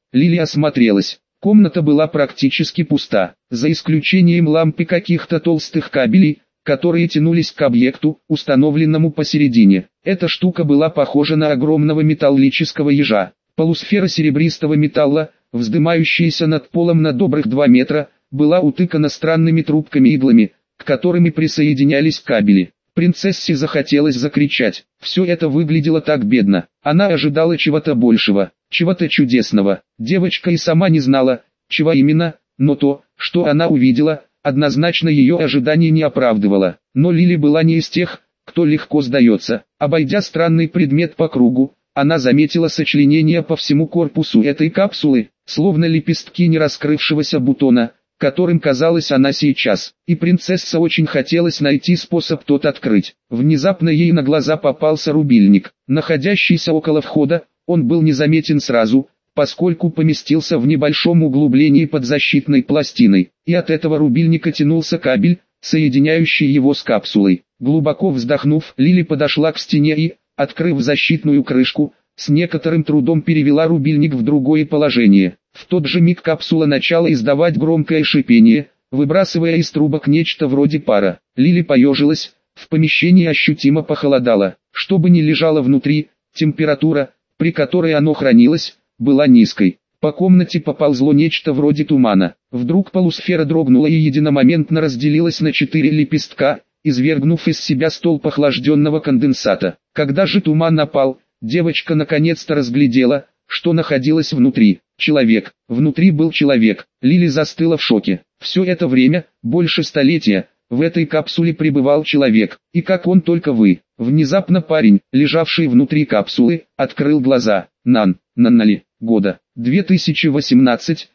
Лили осмотрелась. Комната была практически пуста, за исключением лампы каких-то толстых кабелей, которые тянулись к объекту, установленному посередине. Эта штука была похожа на огромного металлического ежа. Полусфера серебристого металла, вздымающаяся над полом на добрых 2 метра, была утыкана странными трубками-иглами, к которым и присоединялись кабели. Принцессе захотелось закричать. Все это выглядело так бедно. Она ожидала чего-то большего, чего-то чудесного. Девочка и сама не знала, чего именно, но то, что она увидела, однозначно ее ожидания не оправдывало. Но Лили была не из тех, кто легко сдается. Обойдя странный предмет по кругу, она заметила сочленение по всему корпусу этой капсулы, словно лепестки не раскрывшегося бутона, которым казалась она сейчас, и принцесса очень хотелось найти способ тот открыть. Внезапно ей на глаза попался рубильник, находящийся около входа. Он был незаметен сразу, поскольку поместился в небольшом углублении под защитной пластиной, и от этого рубильника тянулся кабель, соединяющий его с капсулой. Глубоко вздохнув, Лили подошла к стене и, открыв защитную крышку, с некоторым трудом перевела рубильник в другое положение. В тот же миг капсула начала издавать громкое шипение, выбрасывая из трубок нечто вроде пара. Лили поежилась, в помещении ощутимо похолодало. Что бы ни лежало внутри, температура, при которой оно хранилось, была низкой. По комнате поползло нечто вроде тумана. Вдруг полусфера дрогнула и единомоментно разделилась на 4 лепестка, извергнув из себя столб охлажденного конденсата. Когда же туман напал, девочка наконец-то разглядела, что находилось внутри. Человек. Внутри был человек. Лили застыла в шоке. Все это время, больше столетия, в этой капсуле пребывал человек. И как он только вы. Внезапно парень, лежавший внутри капсулы, открыл глаза. Наннали. Года. 2018.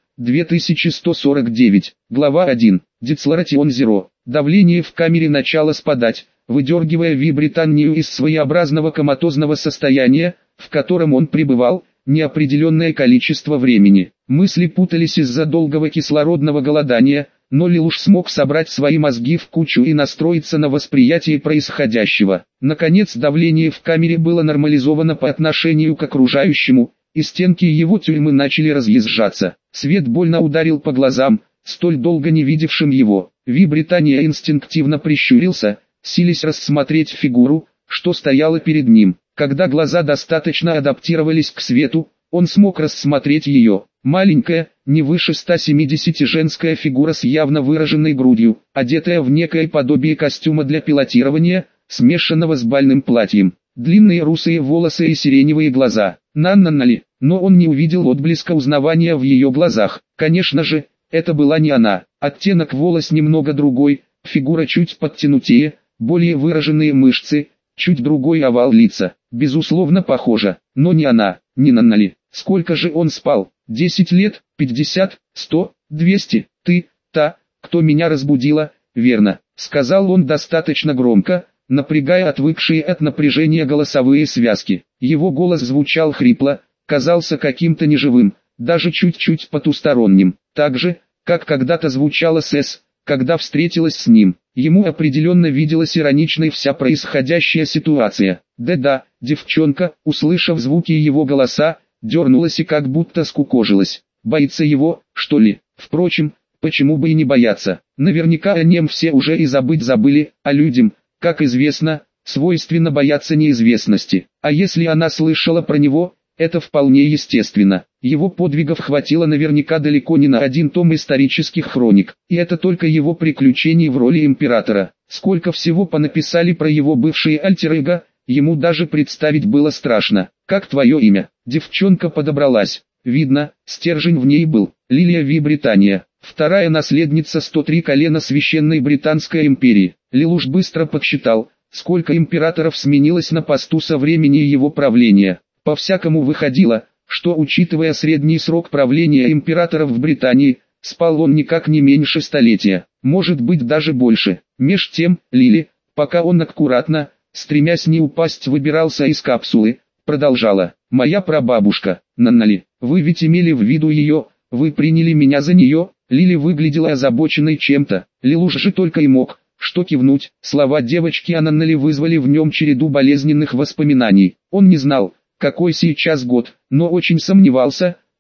2149. Глава 1. Децларатион Зеро. Давление в камере начало спадать, выдергивая Вибританию из своеобразного коматозного состояния, в котором он пребывал, неопределенное количество времени. Мысли путались из-за долгого кислородного голодания, но Лилуш смог собрать свои мозги в кучу и настроиться на восприятие происходящего. Наконец давление в камере было нормализовано по отношению к окружающему, и стенки его тюрьмы начали разъезжаться. Свет больно ударил по глазам, столь долго не видевшим его. Вибритания инстинктивно прищурился, силясь рассмотреть фигуру, что стояла перед ним. Когда глаза достаточно адаптировались к свету, он смог рассмотреть ее. Маленькая, не выше 170 женская фигура с явно выраженной грудью, одетая в некое подобие костюма для пилотирования, смешанного с бальным платьем. Длинные русые волосы и сиреневые глаза. Наннали, но он не увидел отблеска узнавания в ее глазах. Конечно же, это была не она. Оттенок волос немного другой, фигура чуть подтянутее, более выраженные мышцы, чуть другой овал лица. Безусловно похожа, но не она, не Наннали. Сколько же он спал? 10 лет, 50, 100, 200, ты, та, кто меня разбудила, верно, сказал он достаточно громко, напрягая отвыкшие от напряжения голосовые связки. Его голос звучал хрипло, казался каким-то неживым, даже чуть-чуть потусторонним, так же, как когда-то звучала Сэс, когда встретилась с ним. Ему определенно виделась ироничной вся происходящая ситуация. Да-да, девчонка, услышав звуки его голоса, дернулась и как будто скукожилась. Боится его, что ли? Впрочем, почему бы и не бояться? Наверняка о нем все уже и забыли, а людям, как известно, свойственно бояться неизвестности. А если она слышала про него, это вполне естественно. Его подвигов хватило наверняка далеко не на один том исторических хроник. И это только его приключений в роли императора. Сколько всего понаписали про его бывшие альтер-эго, ему даже представить было страшно. Как твое имя? Девчонка подобралась. Видно, стержень в ней был. Лилия Вибритания. Вторая наследница 103 колена Священной Британской империи. Лилуш быстро подсчитал, сколько императоров сменилось на посту со времени его правления. По-всякому выходило, что учитывая средний срок правления императоров в Британии, спал он никак не меньше столетия, может быть даже больше. Меж тем, Лили, пока он аккуратно, стремясь не упасть, выбирался из капсулы, продолжала. «Моя прабабушка, Наннали, вы ведь имели в виду ее, вы приняли меня за нее?» Лили выглядела озабоченной чем-то, Лилуш же только и мог, что кивнуть. Слова девочки о Наннали вызвали в нем череду болезненных воспоминаний. Он не знал, какой сейчас год, но очень сомневался,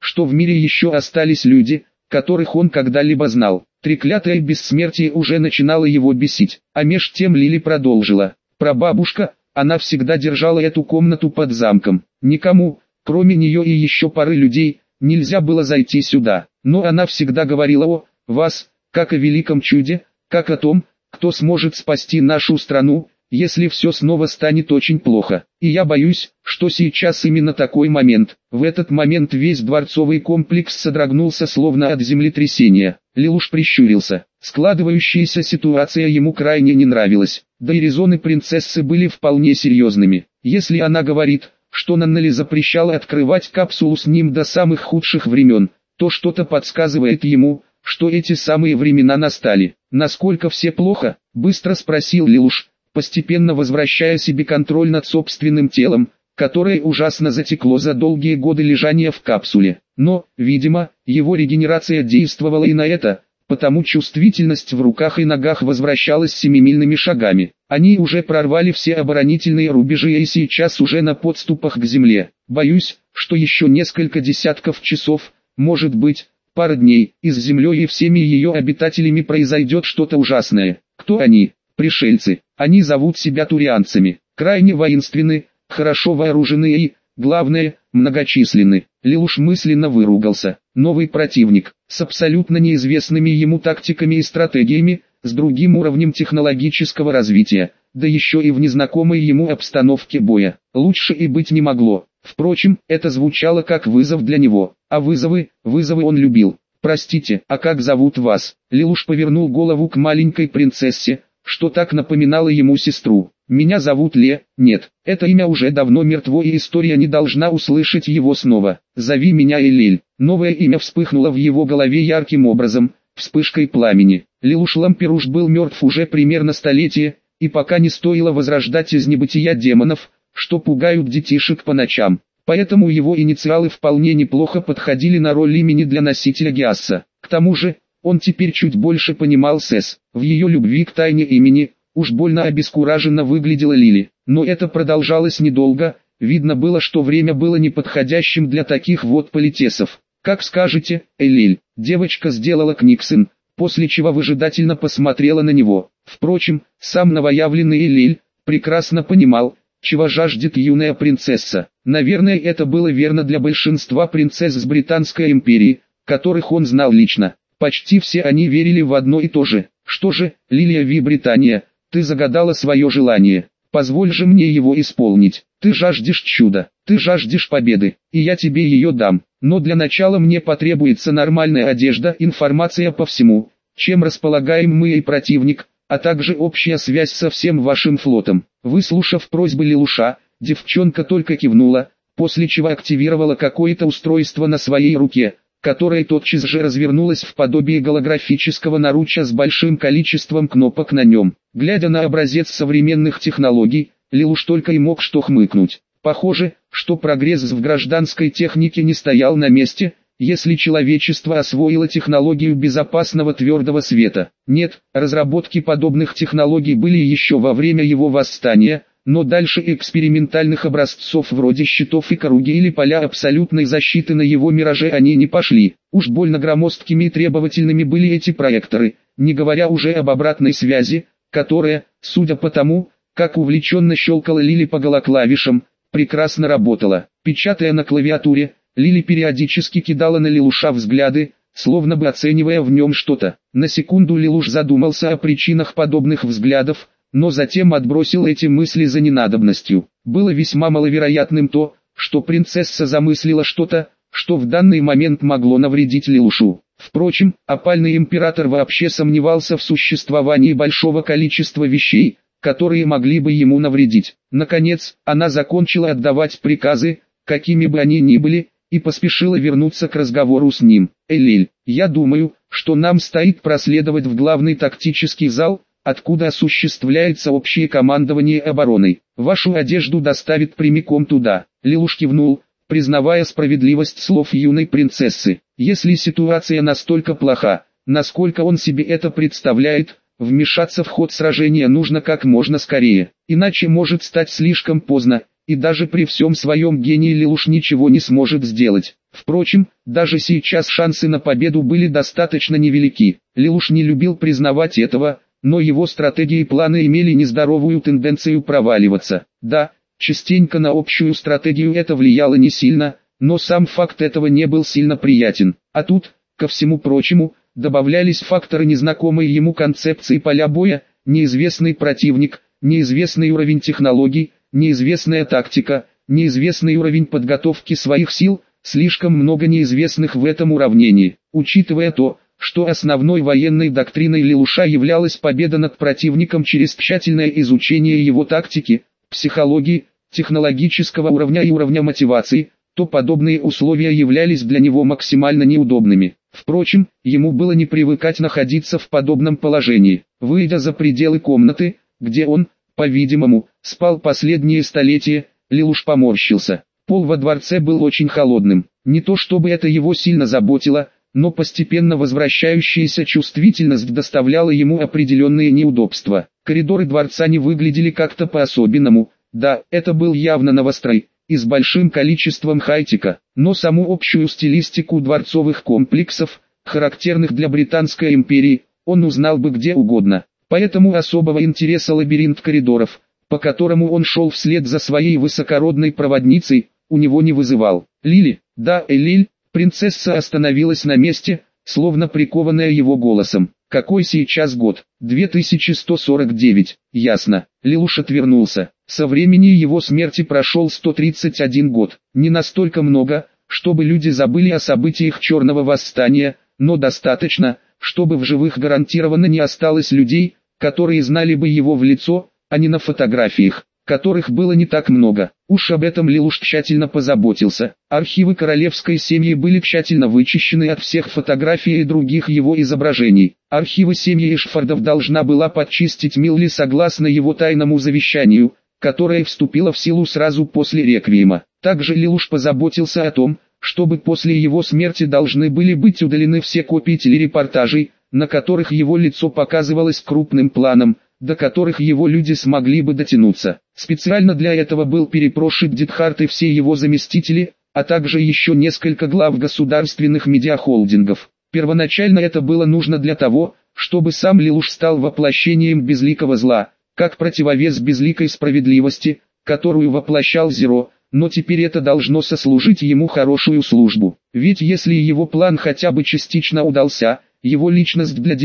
что в мире еще остались люди, которых он когда-либо знал. Треклятое бессмертие уже начинало его бесить. А меж тем Лили продолжила. Прабабушка, она всегда держала эту комнату под замком. Никому, кроме нее и еще пары людей, нельзя было зайти сюда. Но она всегда говорила о вас, как о великом чуде, как о том, кто сможет спасти нашу страну, если все снова станет очень плохо. И я боюсь, что сейчас именно такой момент. В этот момент весь дворцовый комплекс содрогнулся словно от землетрясения. Лелуш прищурился. Складывающаяся ситуация ему крайне не нравилась. Да и резоны принцессы были вполне серьезными. Если она говорит, что Наннели запрещала открывать капсулу с ним до самых худших времен, то что-то подсказывает ему, что эти самые времена настали. «Насколько все плохо?» – быстро спросил Лелуш, постепенно возвращая себе контроль над собственным телом, которое ужасно затекло за долгие годы лежания в капсуле. Но, видимо, его регенерация действовала и на это, потому чувствительность в руках и ногах возвращалась семимильными шагами. Они уже прорвали все оборонительные рубежи и сейчас уже на подступах к земле. Боюсь, что еще несколько десятков часов, может быть, пара дней, и с землей и всеми ее обитателями произойдет что-то ужасное. Кто они? Пришельцы. Они зовут себя турианцами. Крайне воинственны, хорошо вооружены и, главное, многочисленны. Лелуш мысленно выругался. Новый противник, с абсолютно неизвестными ему тактиками и стратегиями, с другим уровнем технологического развития, да еще и в незнакомой ему обстановке боя. Лучше и быть не могло. Впрочем, это звучало как вызов для него, а вызовы он любил. «Простите, а как зовут вас?» Лелуш повернул голову к маленькой принцессе, что так напоминало ему сестру. «Меня зовут Ле». Нет, это имя уже давно мертво и история не должна услышать его снова. «Зови меня Элель». Новое имя вспыхнуло в его голове ярким образом, вспышкой пламени. Лелуш Ламперуш был мертв уже примерно столетие, и пока не стоило возрождать из небытия демонов, что пугают детишек по ночам. Поэтому его инициалы вполне неплохо подходили на роль имени для носителя Гиасса. К тому же, он теперь чуть больше понимал Сэс. В ее любви к тайне имени, уж больно обескураженно выглядела Лили. Но это продолжалось недолго, видно было, что время было неподходящим для таких вот политесов. «Как скажете, Элель». Девочка сделала книксон, после чего выжидательно посмотрела на него. Впрочем, сам новоявленный Элель прекрасно понимал, чего жаждет юная принцесса. Наверное, это было верно для большинства принцесс с Британской империи, которых он знал лично. Почти все они верили в одно и то же. «Что же, Лилия Ви Британия, ты загадала свое желание. Позволь же мне его исполнить. Ты жаждешь чуда, ты жаждешь победы, и я тебе ее дам. Но для начала мне потребуется нормальная одежда, информация по всему, чем располагаем мы и противник, а также общая связь со всем вашим флотом». Выслушав просьбы Лелуша, девчонка только кивнула, после чего активировала какое-то устройство на своей руке, которое тотчас же развернулось в подобие голографического наруча с большим количеством кнопок на нем. Глядя на образец современных технологий, Лелуш только и мог что хмыкнуть. Похоже, что прогресс в гражданской технике не стоял на месте, если человечество освоило технологию безопасного твердого света. Нет, разработки подобных технологий были еще во время его восстания, но дальше экспериментальных образцов вроде щитов и коруги или поля абсолютной защиты на его мираже они не пошли. Уж больно громоздкими и требовательными были эти проекторы, не говоря уже об обратной связи, которая, судя по тому, как увлеченно щелкала Лили по голоклавишам, прекрасно работала. Печатая на клавиатуре, Лили периодически кидала на Лелуша взгляды, словно бы оценивая в нем что-то. На секунду Лелуш задумался о причинах подобных взглядов, но затем отбросил эти мысли за ненадобностью. Было весьма маловероятным то, что принцесса замыслила что-то, что в данный момент могло навредить Лелушу. Впрочем, опальный император вообще сомневался в существовании большого количества вещей, которые могли бы ему навредить. Наконец, она закончила отдавать приказы, какими бы они ни были, и поспешила вернуться к разговору с ним. «Элель, я думаю, что нам стоит проследовать в главный тактический зал, откуда осуществляется общее командование обороной. Вашу одежду доставят прямиком туда». Лелуш кивнул, признавая справедливость слов юной принцессы. Если ситуация настолько плоха, насколько он себе это представляет, вмешаться в ход сражения нужно как можно скорее, иначе может стать слишком поздно, и даже при всем своем гении Лелуш ничего не сможет сделать. Впрочем, даже сейчас шансы на победу были достаточно невелики. Лелуш не любил признавать этого, но его стратегии и планы имели нездоровую тенденцию проваливаться. Да, частенько на общую стратегию это влияло не сильно, но сам факт этого не был сильно приятен. А тут, ко всему прочему, добавлялись факторы незнакомой ему концепции поля боя, неизвестный противник, неизвестный уровень технологий, неизвестная тактика, неизвестный уровень подготовки своих сил, слишком много неизвестных в этом уравнении. Учитывая то, что основной военной доктриной Лелуша являлась победа над противником через тщательное изучение его тактики, психологии, технологического уровня и уровня мотивации, то подобные условия являлись для него максимально неудобными. Впрочем, ему было не привыкать находиться в подобном положении. Выйдя за пределы комнаты, где он, по-видимому, спал последние столетия, Лелуш поморщился. Пол во дворце был очень холодным. Не то чтобы это его сильно заботило, но постепенно возвращающаяся чувствительность доставляла ему определенные неудобства. Коридоры дворца не выглядели как-то по-особенному. Да, это был явно новострой, и с большим количеством хай-тека, но саму общую стилистику дворцовых комплексов, характерных для Британской империи, он узнал бы где угодно. Поэтому особого интереса лабиринт коридоров, по которому он шел вслед за своей высокородной проводницей, у него не вызывал. Лили, да, Элиль, принцесса остановилась на месте, словно прикованная его голосом. Какой сейчас год? 2149. Ясно. Лелуш отвернулся. Со времени его смерти прошел 131 год. Не настолько много, чтобы люди забыли о событиях Черного Восстания, но достаточно, чтобы в живых гарантированно не осталось людей, которые знали бы его в лицо, а не на фотографиях, которых было не так много. Уж об этом Лелуш тщательно позаботился. Архивы королевской семьи были тщательно вычищены от всех фотографий и других его изображений. Архивы семьи Эшфордов должна была подчистить Милли согласно его тайному завещанию, которое вступило в силу сразу после реквиема. Также Лелуш позаботился о том, чтобы после его смерти должны были быть удалены все копии телерепортажей, на которых его лицо показывалось крупным планом, до которых его люди смогли бы дотянуться. Специально для этого был перепрошит Дитхарт и все его заместители, а также еще несколько глав государственных медиахолдингов. Первоначально это было нужно для того, чтобы сам Лелуш стал воплощением безликого зла, как противовес безликой справедливости, которую воплощал Зеро, но теперь это должно сослужить ему хорошую службу. Ведь если его план хотя бы частично удался, его личность для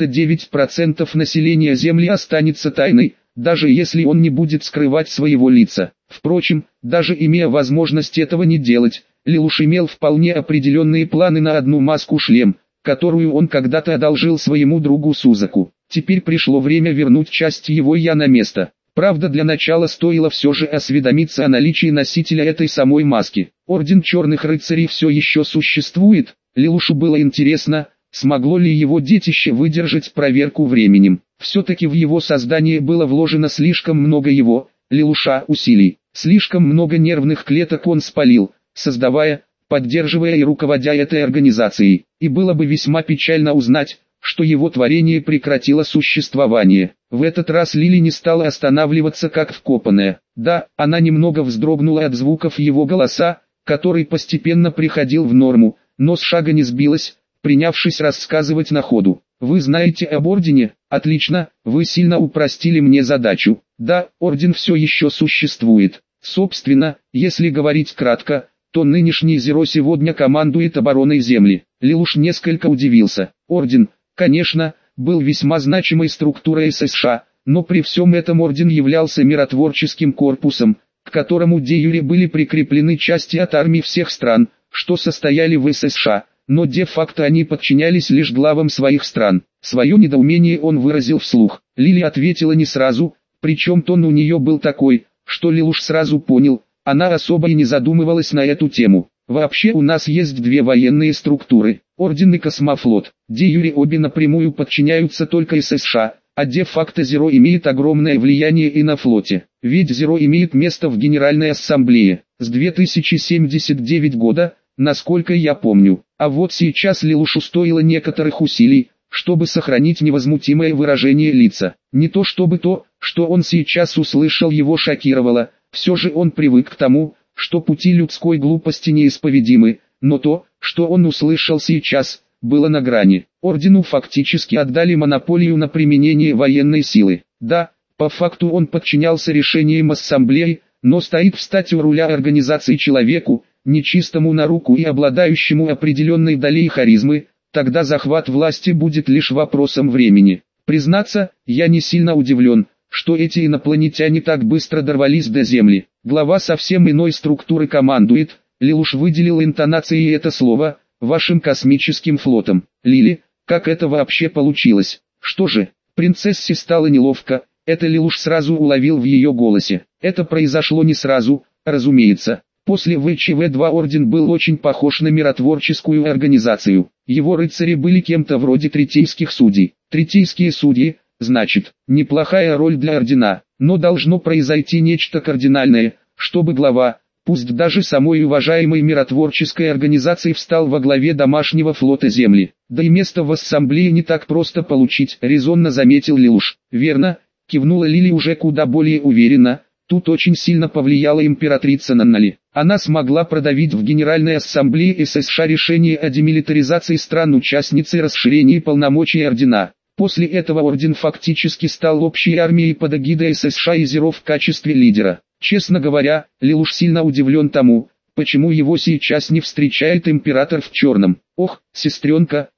99% населения Земли останется тайной, даже если он не будет скрывать своего лица. Впрочем, даже имея возможность этого не делать, Лелуш имел вполне определенные планы на одну маску-шлем, которую он когда-то одолжил своему другу Сузаку. Теперь пришло время вернуть часть его «я» на место. Правда, для начала стоило все же осведомиться о наличии носителя этой самой маски. Орден Черных Рыцарей все еще существует. Лелушу было интересно, смогло ли его детище выдержать проверку временем. Все-таки в его создание было вложено слишком много его, Лелуша, усилий. Слишком много нервных клеток он спалил, создавая, поддерживая и руководя этой организацией. И было бы весьма печально узнать, что его творение прекратило существование. В этот раз Лили не стала останавливаться как вкопанная. Да, она немного вздрогнула от звуков его голоса, который постепенно приходил в норму, но с шага не сбилась, принявшись рассказывать на ходу. «Вы знаете об Ордене? Отлично, вы сильно упростили мне задачу. Да, Орден все еще существует. Собственно, если говорить кратко, то нынешний Зеро сегодня командует обороной Земли». Лелуш несколько удивился. Орден, конечно, был весьма значимой структурой США, но при всем этом Орден являлся миротворческим корпусом, к которому де юре были прикреплены части от армий всех стран, что состояли в США, но де-факто они подчинялись лишь главам своих стран. Свое недоумение он выразил вслух. Лили ответила не сразу, причем тон у нее был такой, что Лелуш сразу понял, она особо и не задумывалась на эту тему. Вообще у нас есть две военные структуры, Орден и Космофлот. Де юре обе напрямую подчиняются только США, а де-факто Зеро имеет огромное влияние и на флоте. Ведь Зеро имеет место в Генеральной Ассамблее с 2079 года, насколько я помню. А вот сейчас Лелушу стоило некоторых усилий, чтобы сохранить невозмутимое выражение лица. Не то чтобы то, что он сейчас услышал, его шокировало, все же он привык к тому, что пути людской глупости неисповедимы, но то, что он услышал сейчас, было на грани. Ордену фактически отдали монополию на применение военной силы. Да, по факту он подчинялся решениям ассамблеи, но стоит встать у руля организации человеку, нечистому на руку и обладающему определенной долей харизмы, тогда захват власти будет лишь вопросом времени. Признаться, я не сильно удивлен, что эти инопланетяне так быстро дорвались до Земли. Глава совсем иной структуры командует, Лилуш выделил интонацией это слово, вашим космическим флотом. Лили, как это вообще получилось? Что же, принцессе стало неловко, это Лилуш сразу уловил в ее голосе. Это произошло не сразу, разумеется. После ВЧВ-2 орден был очень похож на миротворческую организацию. Его рыцари были кем-то вроде третейских судей. Третейские судьи, значит, неплохая роль для ордена, но должно произойти нечто кардинальное, чтобы глава, пусть даже самой уважаемой миротворческой организации, встал во главе домашнего флота Земли. Да и место в ассамблее не так просто получить, резонно заметил Лилуш. Верно, кивнула Лили уже куда более уверенно. Тут очень сильно повлияла императрица Наннали. Она смогла продавить в Генеральной Ассамблее США решение о демилитаризации стран-участниц и расширении полномочий ордена. После этого орден фактически стал общей армией под эгидой США и ЗИРО в качестве лидера. Честно говоря, Лилуш сильно удивлен тому, почему его сейчас не встречает император в черном. Ох, сестренка,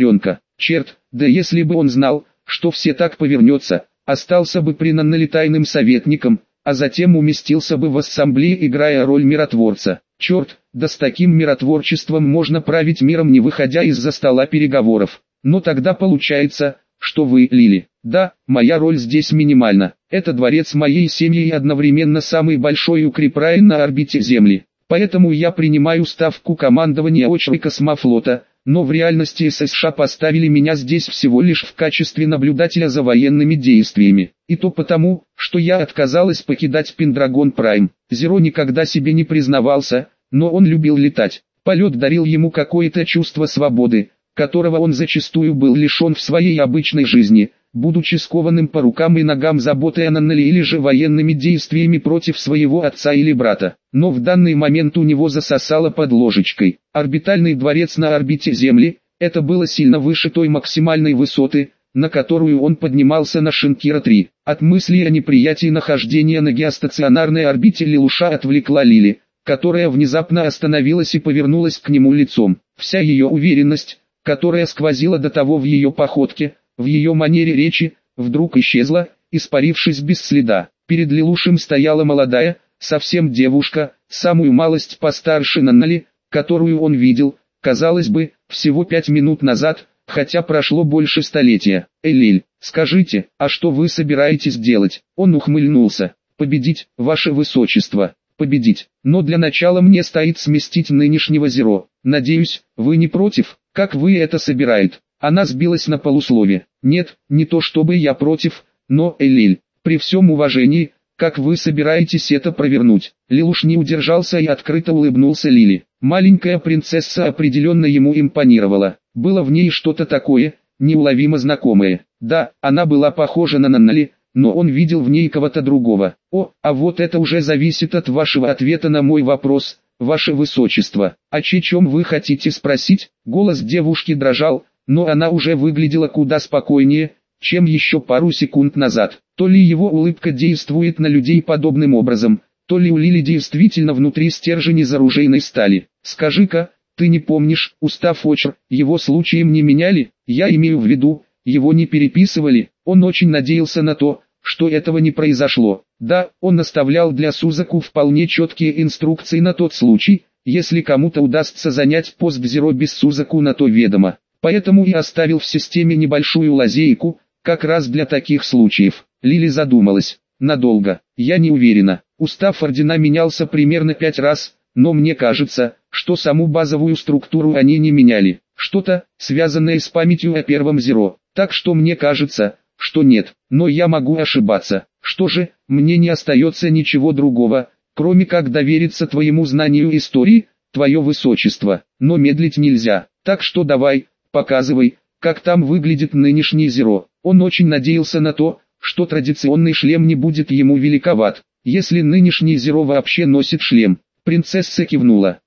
черт, да если бы он знал, что все так повернется, остался бы при Наннали тайным советником, а затем уместился бы в ассамблее, играя роль миротворца. Черт, да с таким миротворчеством можно править миром, не выходя из-за стола переговоров. Но тогда получается, что вы, Лили. Да, моя роль здесь минимальна. Это дворец моей семьи и одновременно самый большой укрепрай на орбите Земли. Поэтому я принимаю ставку командования ОЧ космофлота, но в реальности США поставили меня здесь всего лишь в качестве наблюдателя за военными действиями. И то потому, что я отказалась покидать Пендрагон Прайм. Зиро никогда себе не признавался, но он любил летать. Полет дарил ему какое-то чувство свободы, которого он зачастую был лишен в своей обычной жизни, будучи скованным по рукам и ногам заботой о Наннали или же военными действиями против своего отца или брата. Но в данный момент у него засосало под ложечкой. Орбитальный дворец на орбите Земли, это было сильно выше той максимальной высоты, на которую он поднимался на Шинкира-3. От мысли о неприятии нахождения на геостационарной орбите Лилуша отвлекла Лили, которая внезапно остановилась и повернулась к нему лицом. Вся ее уверенность, которая сквозила до того в ее походке, в ее манере речи, вдруг исчезла, испарившись без следа. Перед Лилушем стояла молодая, совсем девушка, самую малость постарше Наннали, которую он видел, казалось бы, всего 5 минут назад, хотя прошло больше столетия. «Элиль, скажите, а что вы собираетесь делать?» Он ухмыльнулся. «Победить, ваше высочество, победить. Но для начала мне стоит сместить нынешнего Зиро. Надеюсь, вы не против? Как вы это собираете?» Она сбилась на полуслове. «Нет, не то чтобы я против, но, Элиль, при всем уважении, как вы собираетесь это провернуть?» Лилуш не удержался и открыто улыбнулся Лили. Маленькая принцесса определенно ему импонировала. Было в ней что-то такое, неуловимо знакомое. Да, она была похожа на Наннали, но он видел в ней кого-то другого. «О, а вот это уже зависит от вашего ответа на мой вопрос, ваше высочество. О чем вы хотите спросить?» Голос девушки дрожал, но она уже выглядела куда спокойнее, чем еще пару секунд назад. То ли его улыбка действует на людей подобным образом, то ли у Лили действительно внутри стержень из оружейной стали. «Скажи-ка, ты не помнишь, устав ОЧР, его случаем не меняли? Я имею в виду, его не переписывали?» Он очень надеялся на то, что этого не произошло. Да, он оставлял для Сузаку вполне четкие инструкции на тот случай, если кому-то удастся занять пост Зиро без Сузаку на то ведомо. Поэтому и оставил в системе небольшую лазейку, как раз для таких случаев. Лили задумалась. Надолго, я не уверена. Устав ордена менялся примерно 5 раз, но мне кажется, что саму базовую структуру они не меняли. Что-то, связанное с памятью о первом Зиро. Так что мне кажется, что нет, но я могу ошибаться. Что же, мне не остается ничего другого, кроме как довериться твоему знанию истории, твое высочество. Но медлить нельзя, так что давай, показывай, как там выглядит нынешний Зиро. Он очень надеялся на то, что традиционный шлем не будет ему великоват, если нынешний Зиро вообще носит шлем. Принцесса кивнула.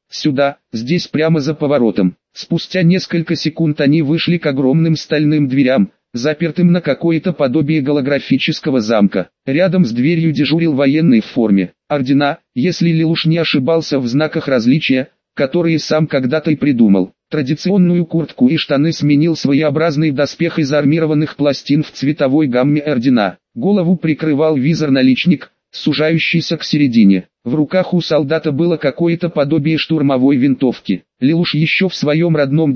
Сюда, здесь прямо за поворотом. Спустя несколько секунд они вышли к огромным стальным дверям, запертым на какое-то подобие голографического замка. Рядом с дверью дежурил военный в форме. Ордена, если Лелуш не ошибался в знаках различия, которые сам когда-то и придумал. Традиционную куртку и штаны сменил своеобразный доспех из армированных пластин в цветовой гамме ордена. Голову прикрывал визор-наличник, сужающийся к середине. В руках у солдата было какое-то подобие штурмовой винтовки. Лелуш еще в своем родном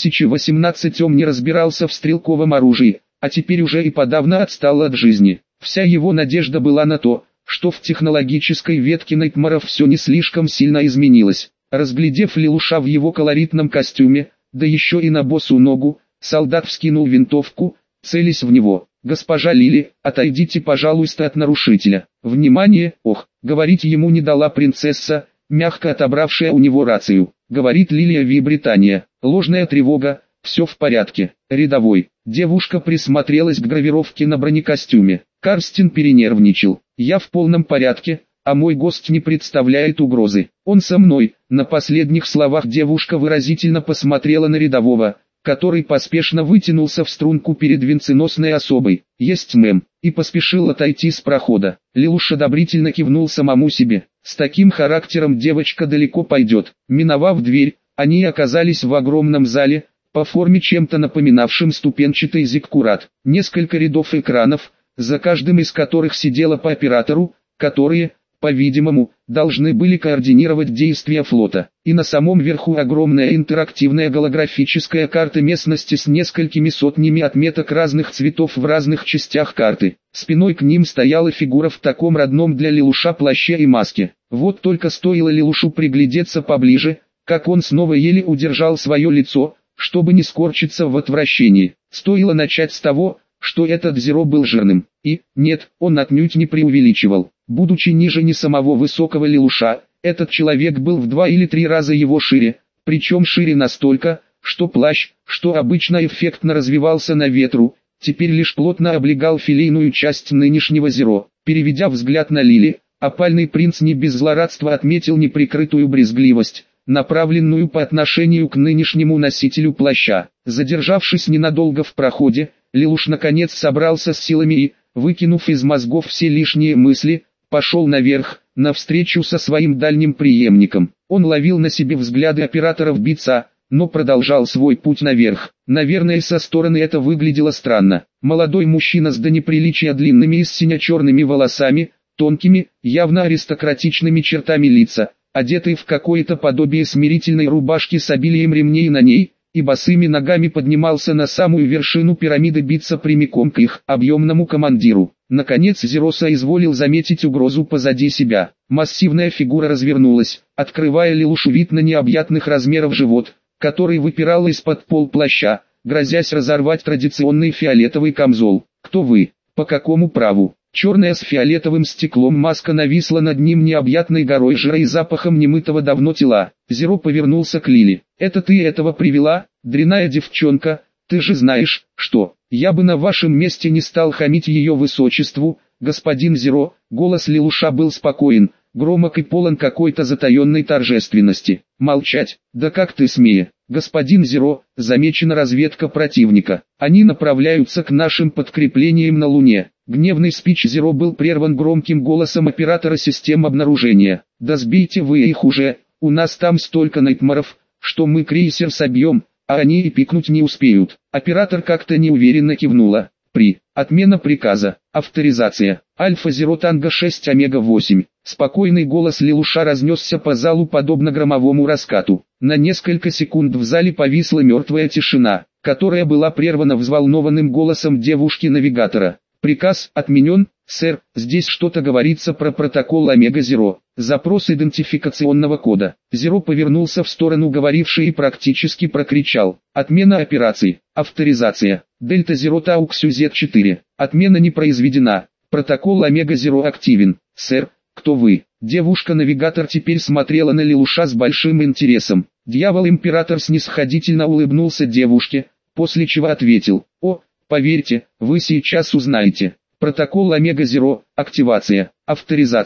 2018-м не разбирался в стрелковом оружии, а теперь уже и подавно отстал от жизни. Вся его надежда была на то, что в технологической ветке Найтмаров все не слишком сильно изменилось. Разглядев Лелуша в его колоритном костюме, да еще и на босу ногу, солдат вскинул винтовку, целясь в него. «Госпожа Лили, отойдите, пожалуйста, от нарушителя». «Внимание!» говорить ему не дала принцесса, мягко отобравшая у него рацию. Говорит Лилия Вибритания. «Ложная тревога, все в порядке». «Рядовой». Девушка присмотрелась к гравировке на бронекостюме. Карстин перенервничал. «Я в полном порядке, а мой гость не представляет угрозы. Он со мной». На последних словах девушка выразительно посмотрела на рядового, который поспешно вытянулся в струнку перед венценосной особой. «Есть, мэм», и поспешил отойти с прохода. Лелуш одобрительно кивнул самому себе. С таким характером девочка далеко пойдет. Миновав дверь, они оказались в огромном зале, по форме чем-то напоминавшим ступенчатый зиккурат. Несколько рядов экранов, за каждым из которых сидело по оператору, которые, по-видимому, должны были координировать действия флота. И на самом верху огромная интерактивная голографическая карта местности с несколькими сотнями отметок разных цветов в разных частях карты. Спиной к ним стояла фигура в таком родном для Лелуша плаще и маске. Вот только стоило Лелушу приглядеться поближе, как он снова еле удержал свое лицо, чтобы не скорчиться в отвращении. Стоило начать с того, что этот Зеро был жирным. И, нет, он отнюдь не преувеличивал. Будучи ниже не самого высокого Лелуша, этот человек был в 2 или 3 раза его шире, причем шире настолько, что плащ, что обычно эффектно развивался на ветру, теперь лишь плотно облегал филейную часть нынешнего Зеро. Переведя взгляд на Лили, опальный принц не без злорадства отметил неприкрытую брезгливость, направленную по отношению к нынешнему носителю плаща. Задержавшись ненадолго в проходе, Лелуш наконец собрался с силами и, выкинув из мозгов все лишние мысли, пошел наверх, навстречу со своим дальним преемником. Он ловил на себе взгляды операторов Бица, но продолжал свой путь наверх. Наверное, со стороны это выглядело странно. Молодой мужчина с до неприличия длинными и сине-черными волосами, тонкими, явно аристократичными чертами лица, одетый в какое-то подобие смирительной рубашки с обилием ремней на ней, и босыми ногами поднимался на самую вершину пирамиды Бица прямиком к их объемному командиру. Наконец Зеро соизволил заметить угрозу позади себя. Массивная фигура развернулась, открывая Лелушу вид на необъятных размеров живот, который выпирал из-под пол плаща, грозясь разорвать традиционный фиолетовый камзол. «Кто вы? По какому праву?» Черная с фиолетовым стеклом маска нависла над ним необъятной горой жира и запахом немытого давно тела. Зеро повернулся к Лили. «Это ты этого привела, дрянная девчонка? Ты же знаешь, что, я бы на вашем месте не стал хамить ее высочеству, господин Зеро». Голос Лелуша был спокоен, громок и полон какой-то затаенной торжественности. «Молчать, да как ты смея? Господин Зеро, замечена разведка противника. Они направляются к нашим подкреплениям на Луне». Гневный спич Зеро был прерван громким голосом оператора систем обнаружения. «Да сбейте вы их уже, у нас там столько найтмаров, что мы крейсер собьем, а они и пикнуть не успеют». Оператор как-то неуверенно кивнула. Отмена приказа. Авторизация. Альфа Зеро Танго 6 Омега 8. Спокойный голос Лелуша разнесся по залу подобно громовому раскату. На несколько секунд в зале повисла мертвая тишина, которая была прервана взволнованным голосом девушки-навигатора. «Приказ отменен, сэр, здесь что-то говорится про протокол Омега-Зеро. Запрос идентификационного кода». Зеро повернулся в сторону говорившей и практически прокричал. «Отмена операции. Авторизация. Дельта-Зеро Тауксю Z4. Отмена не произведена. Протокол Омега-Зеро активен. Сэр, кто вы?» Девушка-навигатор теперь смотрела на Лелуша с большим интересом. Дьявол-император снисходительно улыбнулся девушке, после чего ответил: «О, поверьте, вы сейчас узнаете. Протокол Омега-Зеро, активация, авторизация».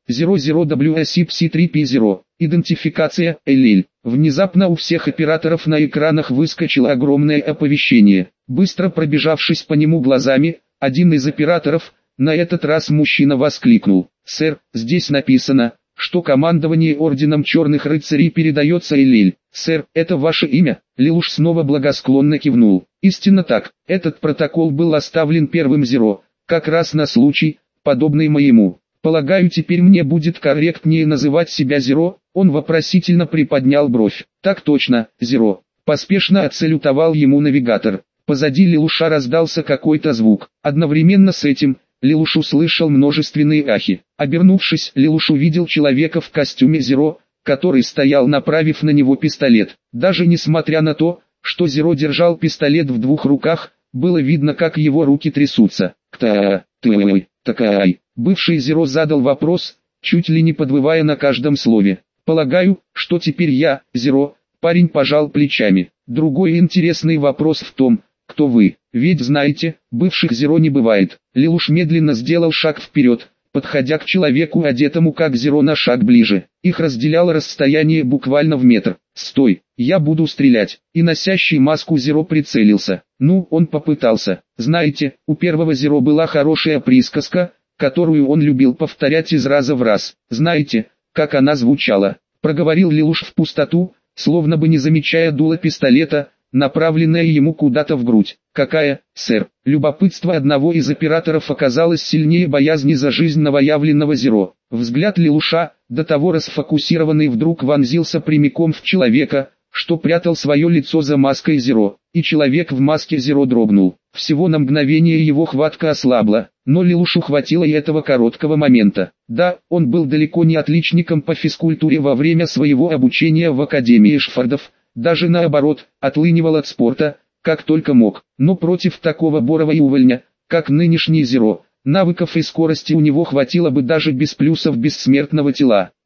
00WSIPC3P0. Идентификация, Элиль. Внезапно у всех операторов на экранах выскочило огромное оповещение. Быстро пробежавшись по нему глазами, один из операторов, на этот раз мужчина, воскликнул: «Сэр, здесь написано, что командование Орденом Черных Рыцарей передается Элиль». «Сэр, это ваше имя?» Лелуш снова благосклонно кивнул. «Истинно так, этот протокол был оставлен первым Зеро, как раз на случай, подобный моему. Полагаю, теперь мне будет корректнее называть себя Зеро?» Он вопросительно приподнял бровь. «Так точно, Зеро», поспешно отсалютовал ему навигатор. Позади Лелуша раздался какой-то звук. Одновременно с этим Лелуш услышал множественные ахи. Обернувшись, Лелуш увидел человека в костюме Зеро, который стоял, направив на него пистолет. Даже несмотря на то, что Зеро держал пистолет в двух руках, было видно, как его руки трясутся. «Кто ты такая?» Бывший Зеро задал вопрос, чуть ли не подвывая на каждом слове. «Полагаю, что теперь я, Зеро», парень пожал плечами. «Другой интересный вопрос в том, кто вы, ведь знаете, бывших Зеро не бывает». Лелуш медленно сделал шаг вперед, подходя к человеку, одетому как Зеро, на шаг ближе. Их разделяло расстояние буквально в метр. «Стой, я буду стрелять». И носящий маску Зеро прицелился. Ну, он попытался. Знаете, у первого Зеро была хорошая присказка, которую он любил повторять из раза в раз. Знаете, как она звучала? Проговорил Лелуш в пустоту, словно бы не замечая дула пистолета, направленное ему куда-то в грудь. «Какая, сэр?» Любопытство одного из операторов оказалось сильнее боязни за жизнь новоявленного Зеро. Взгляд Лелуша, до того расфокусированный, вдруг вонзился прямиком в человека, что прятал свое лицо за маской Зеро. И человек в маске Зеро дрогнул. Всего на мгновение его хватка ослабла, но Лелушу хватило и этого короткого момента. Да, он был далеко не отличником по физкультуре во время своего обучения в Академии Шфардов, даже наоборот, отлынивал от спорта, как только мог. Но против такого борова и увольня, как нынешний Зеро, навыков и скорости у него хватило бы даже без плюсов бессмертного тела.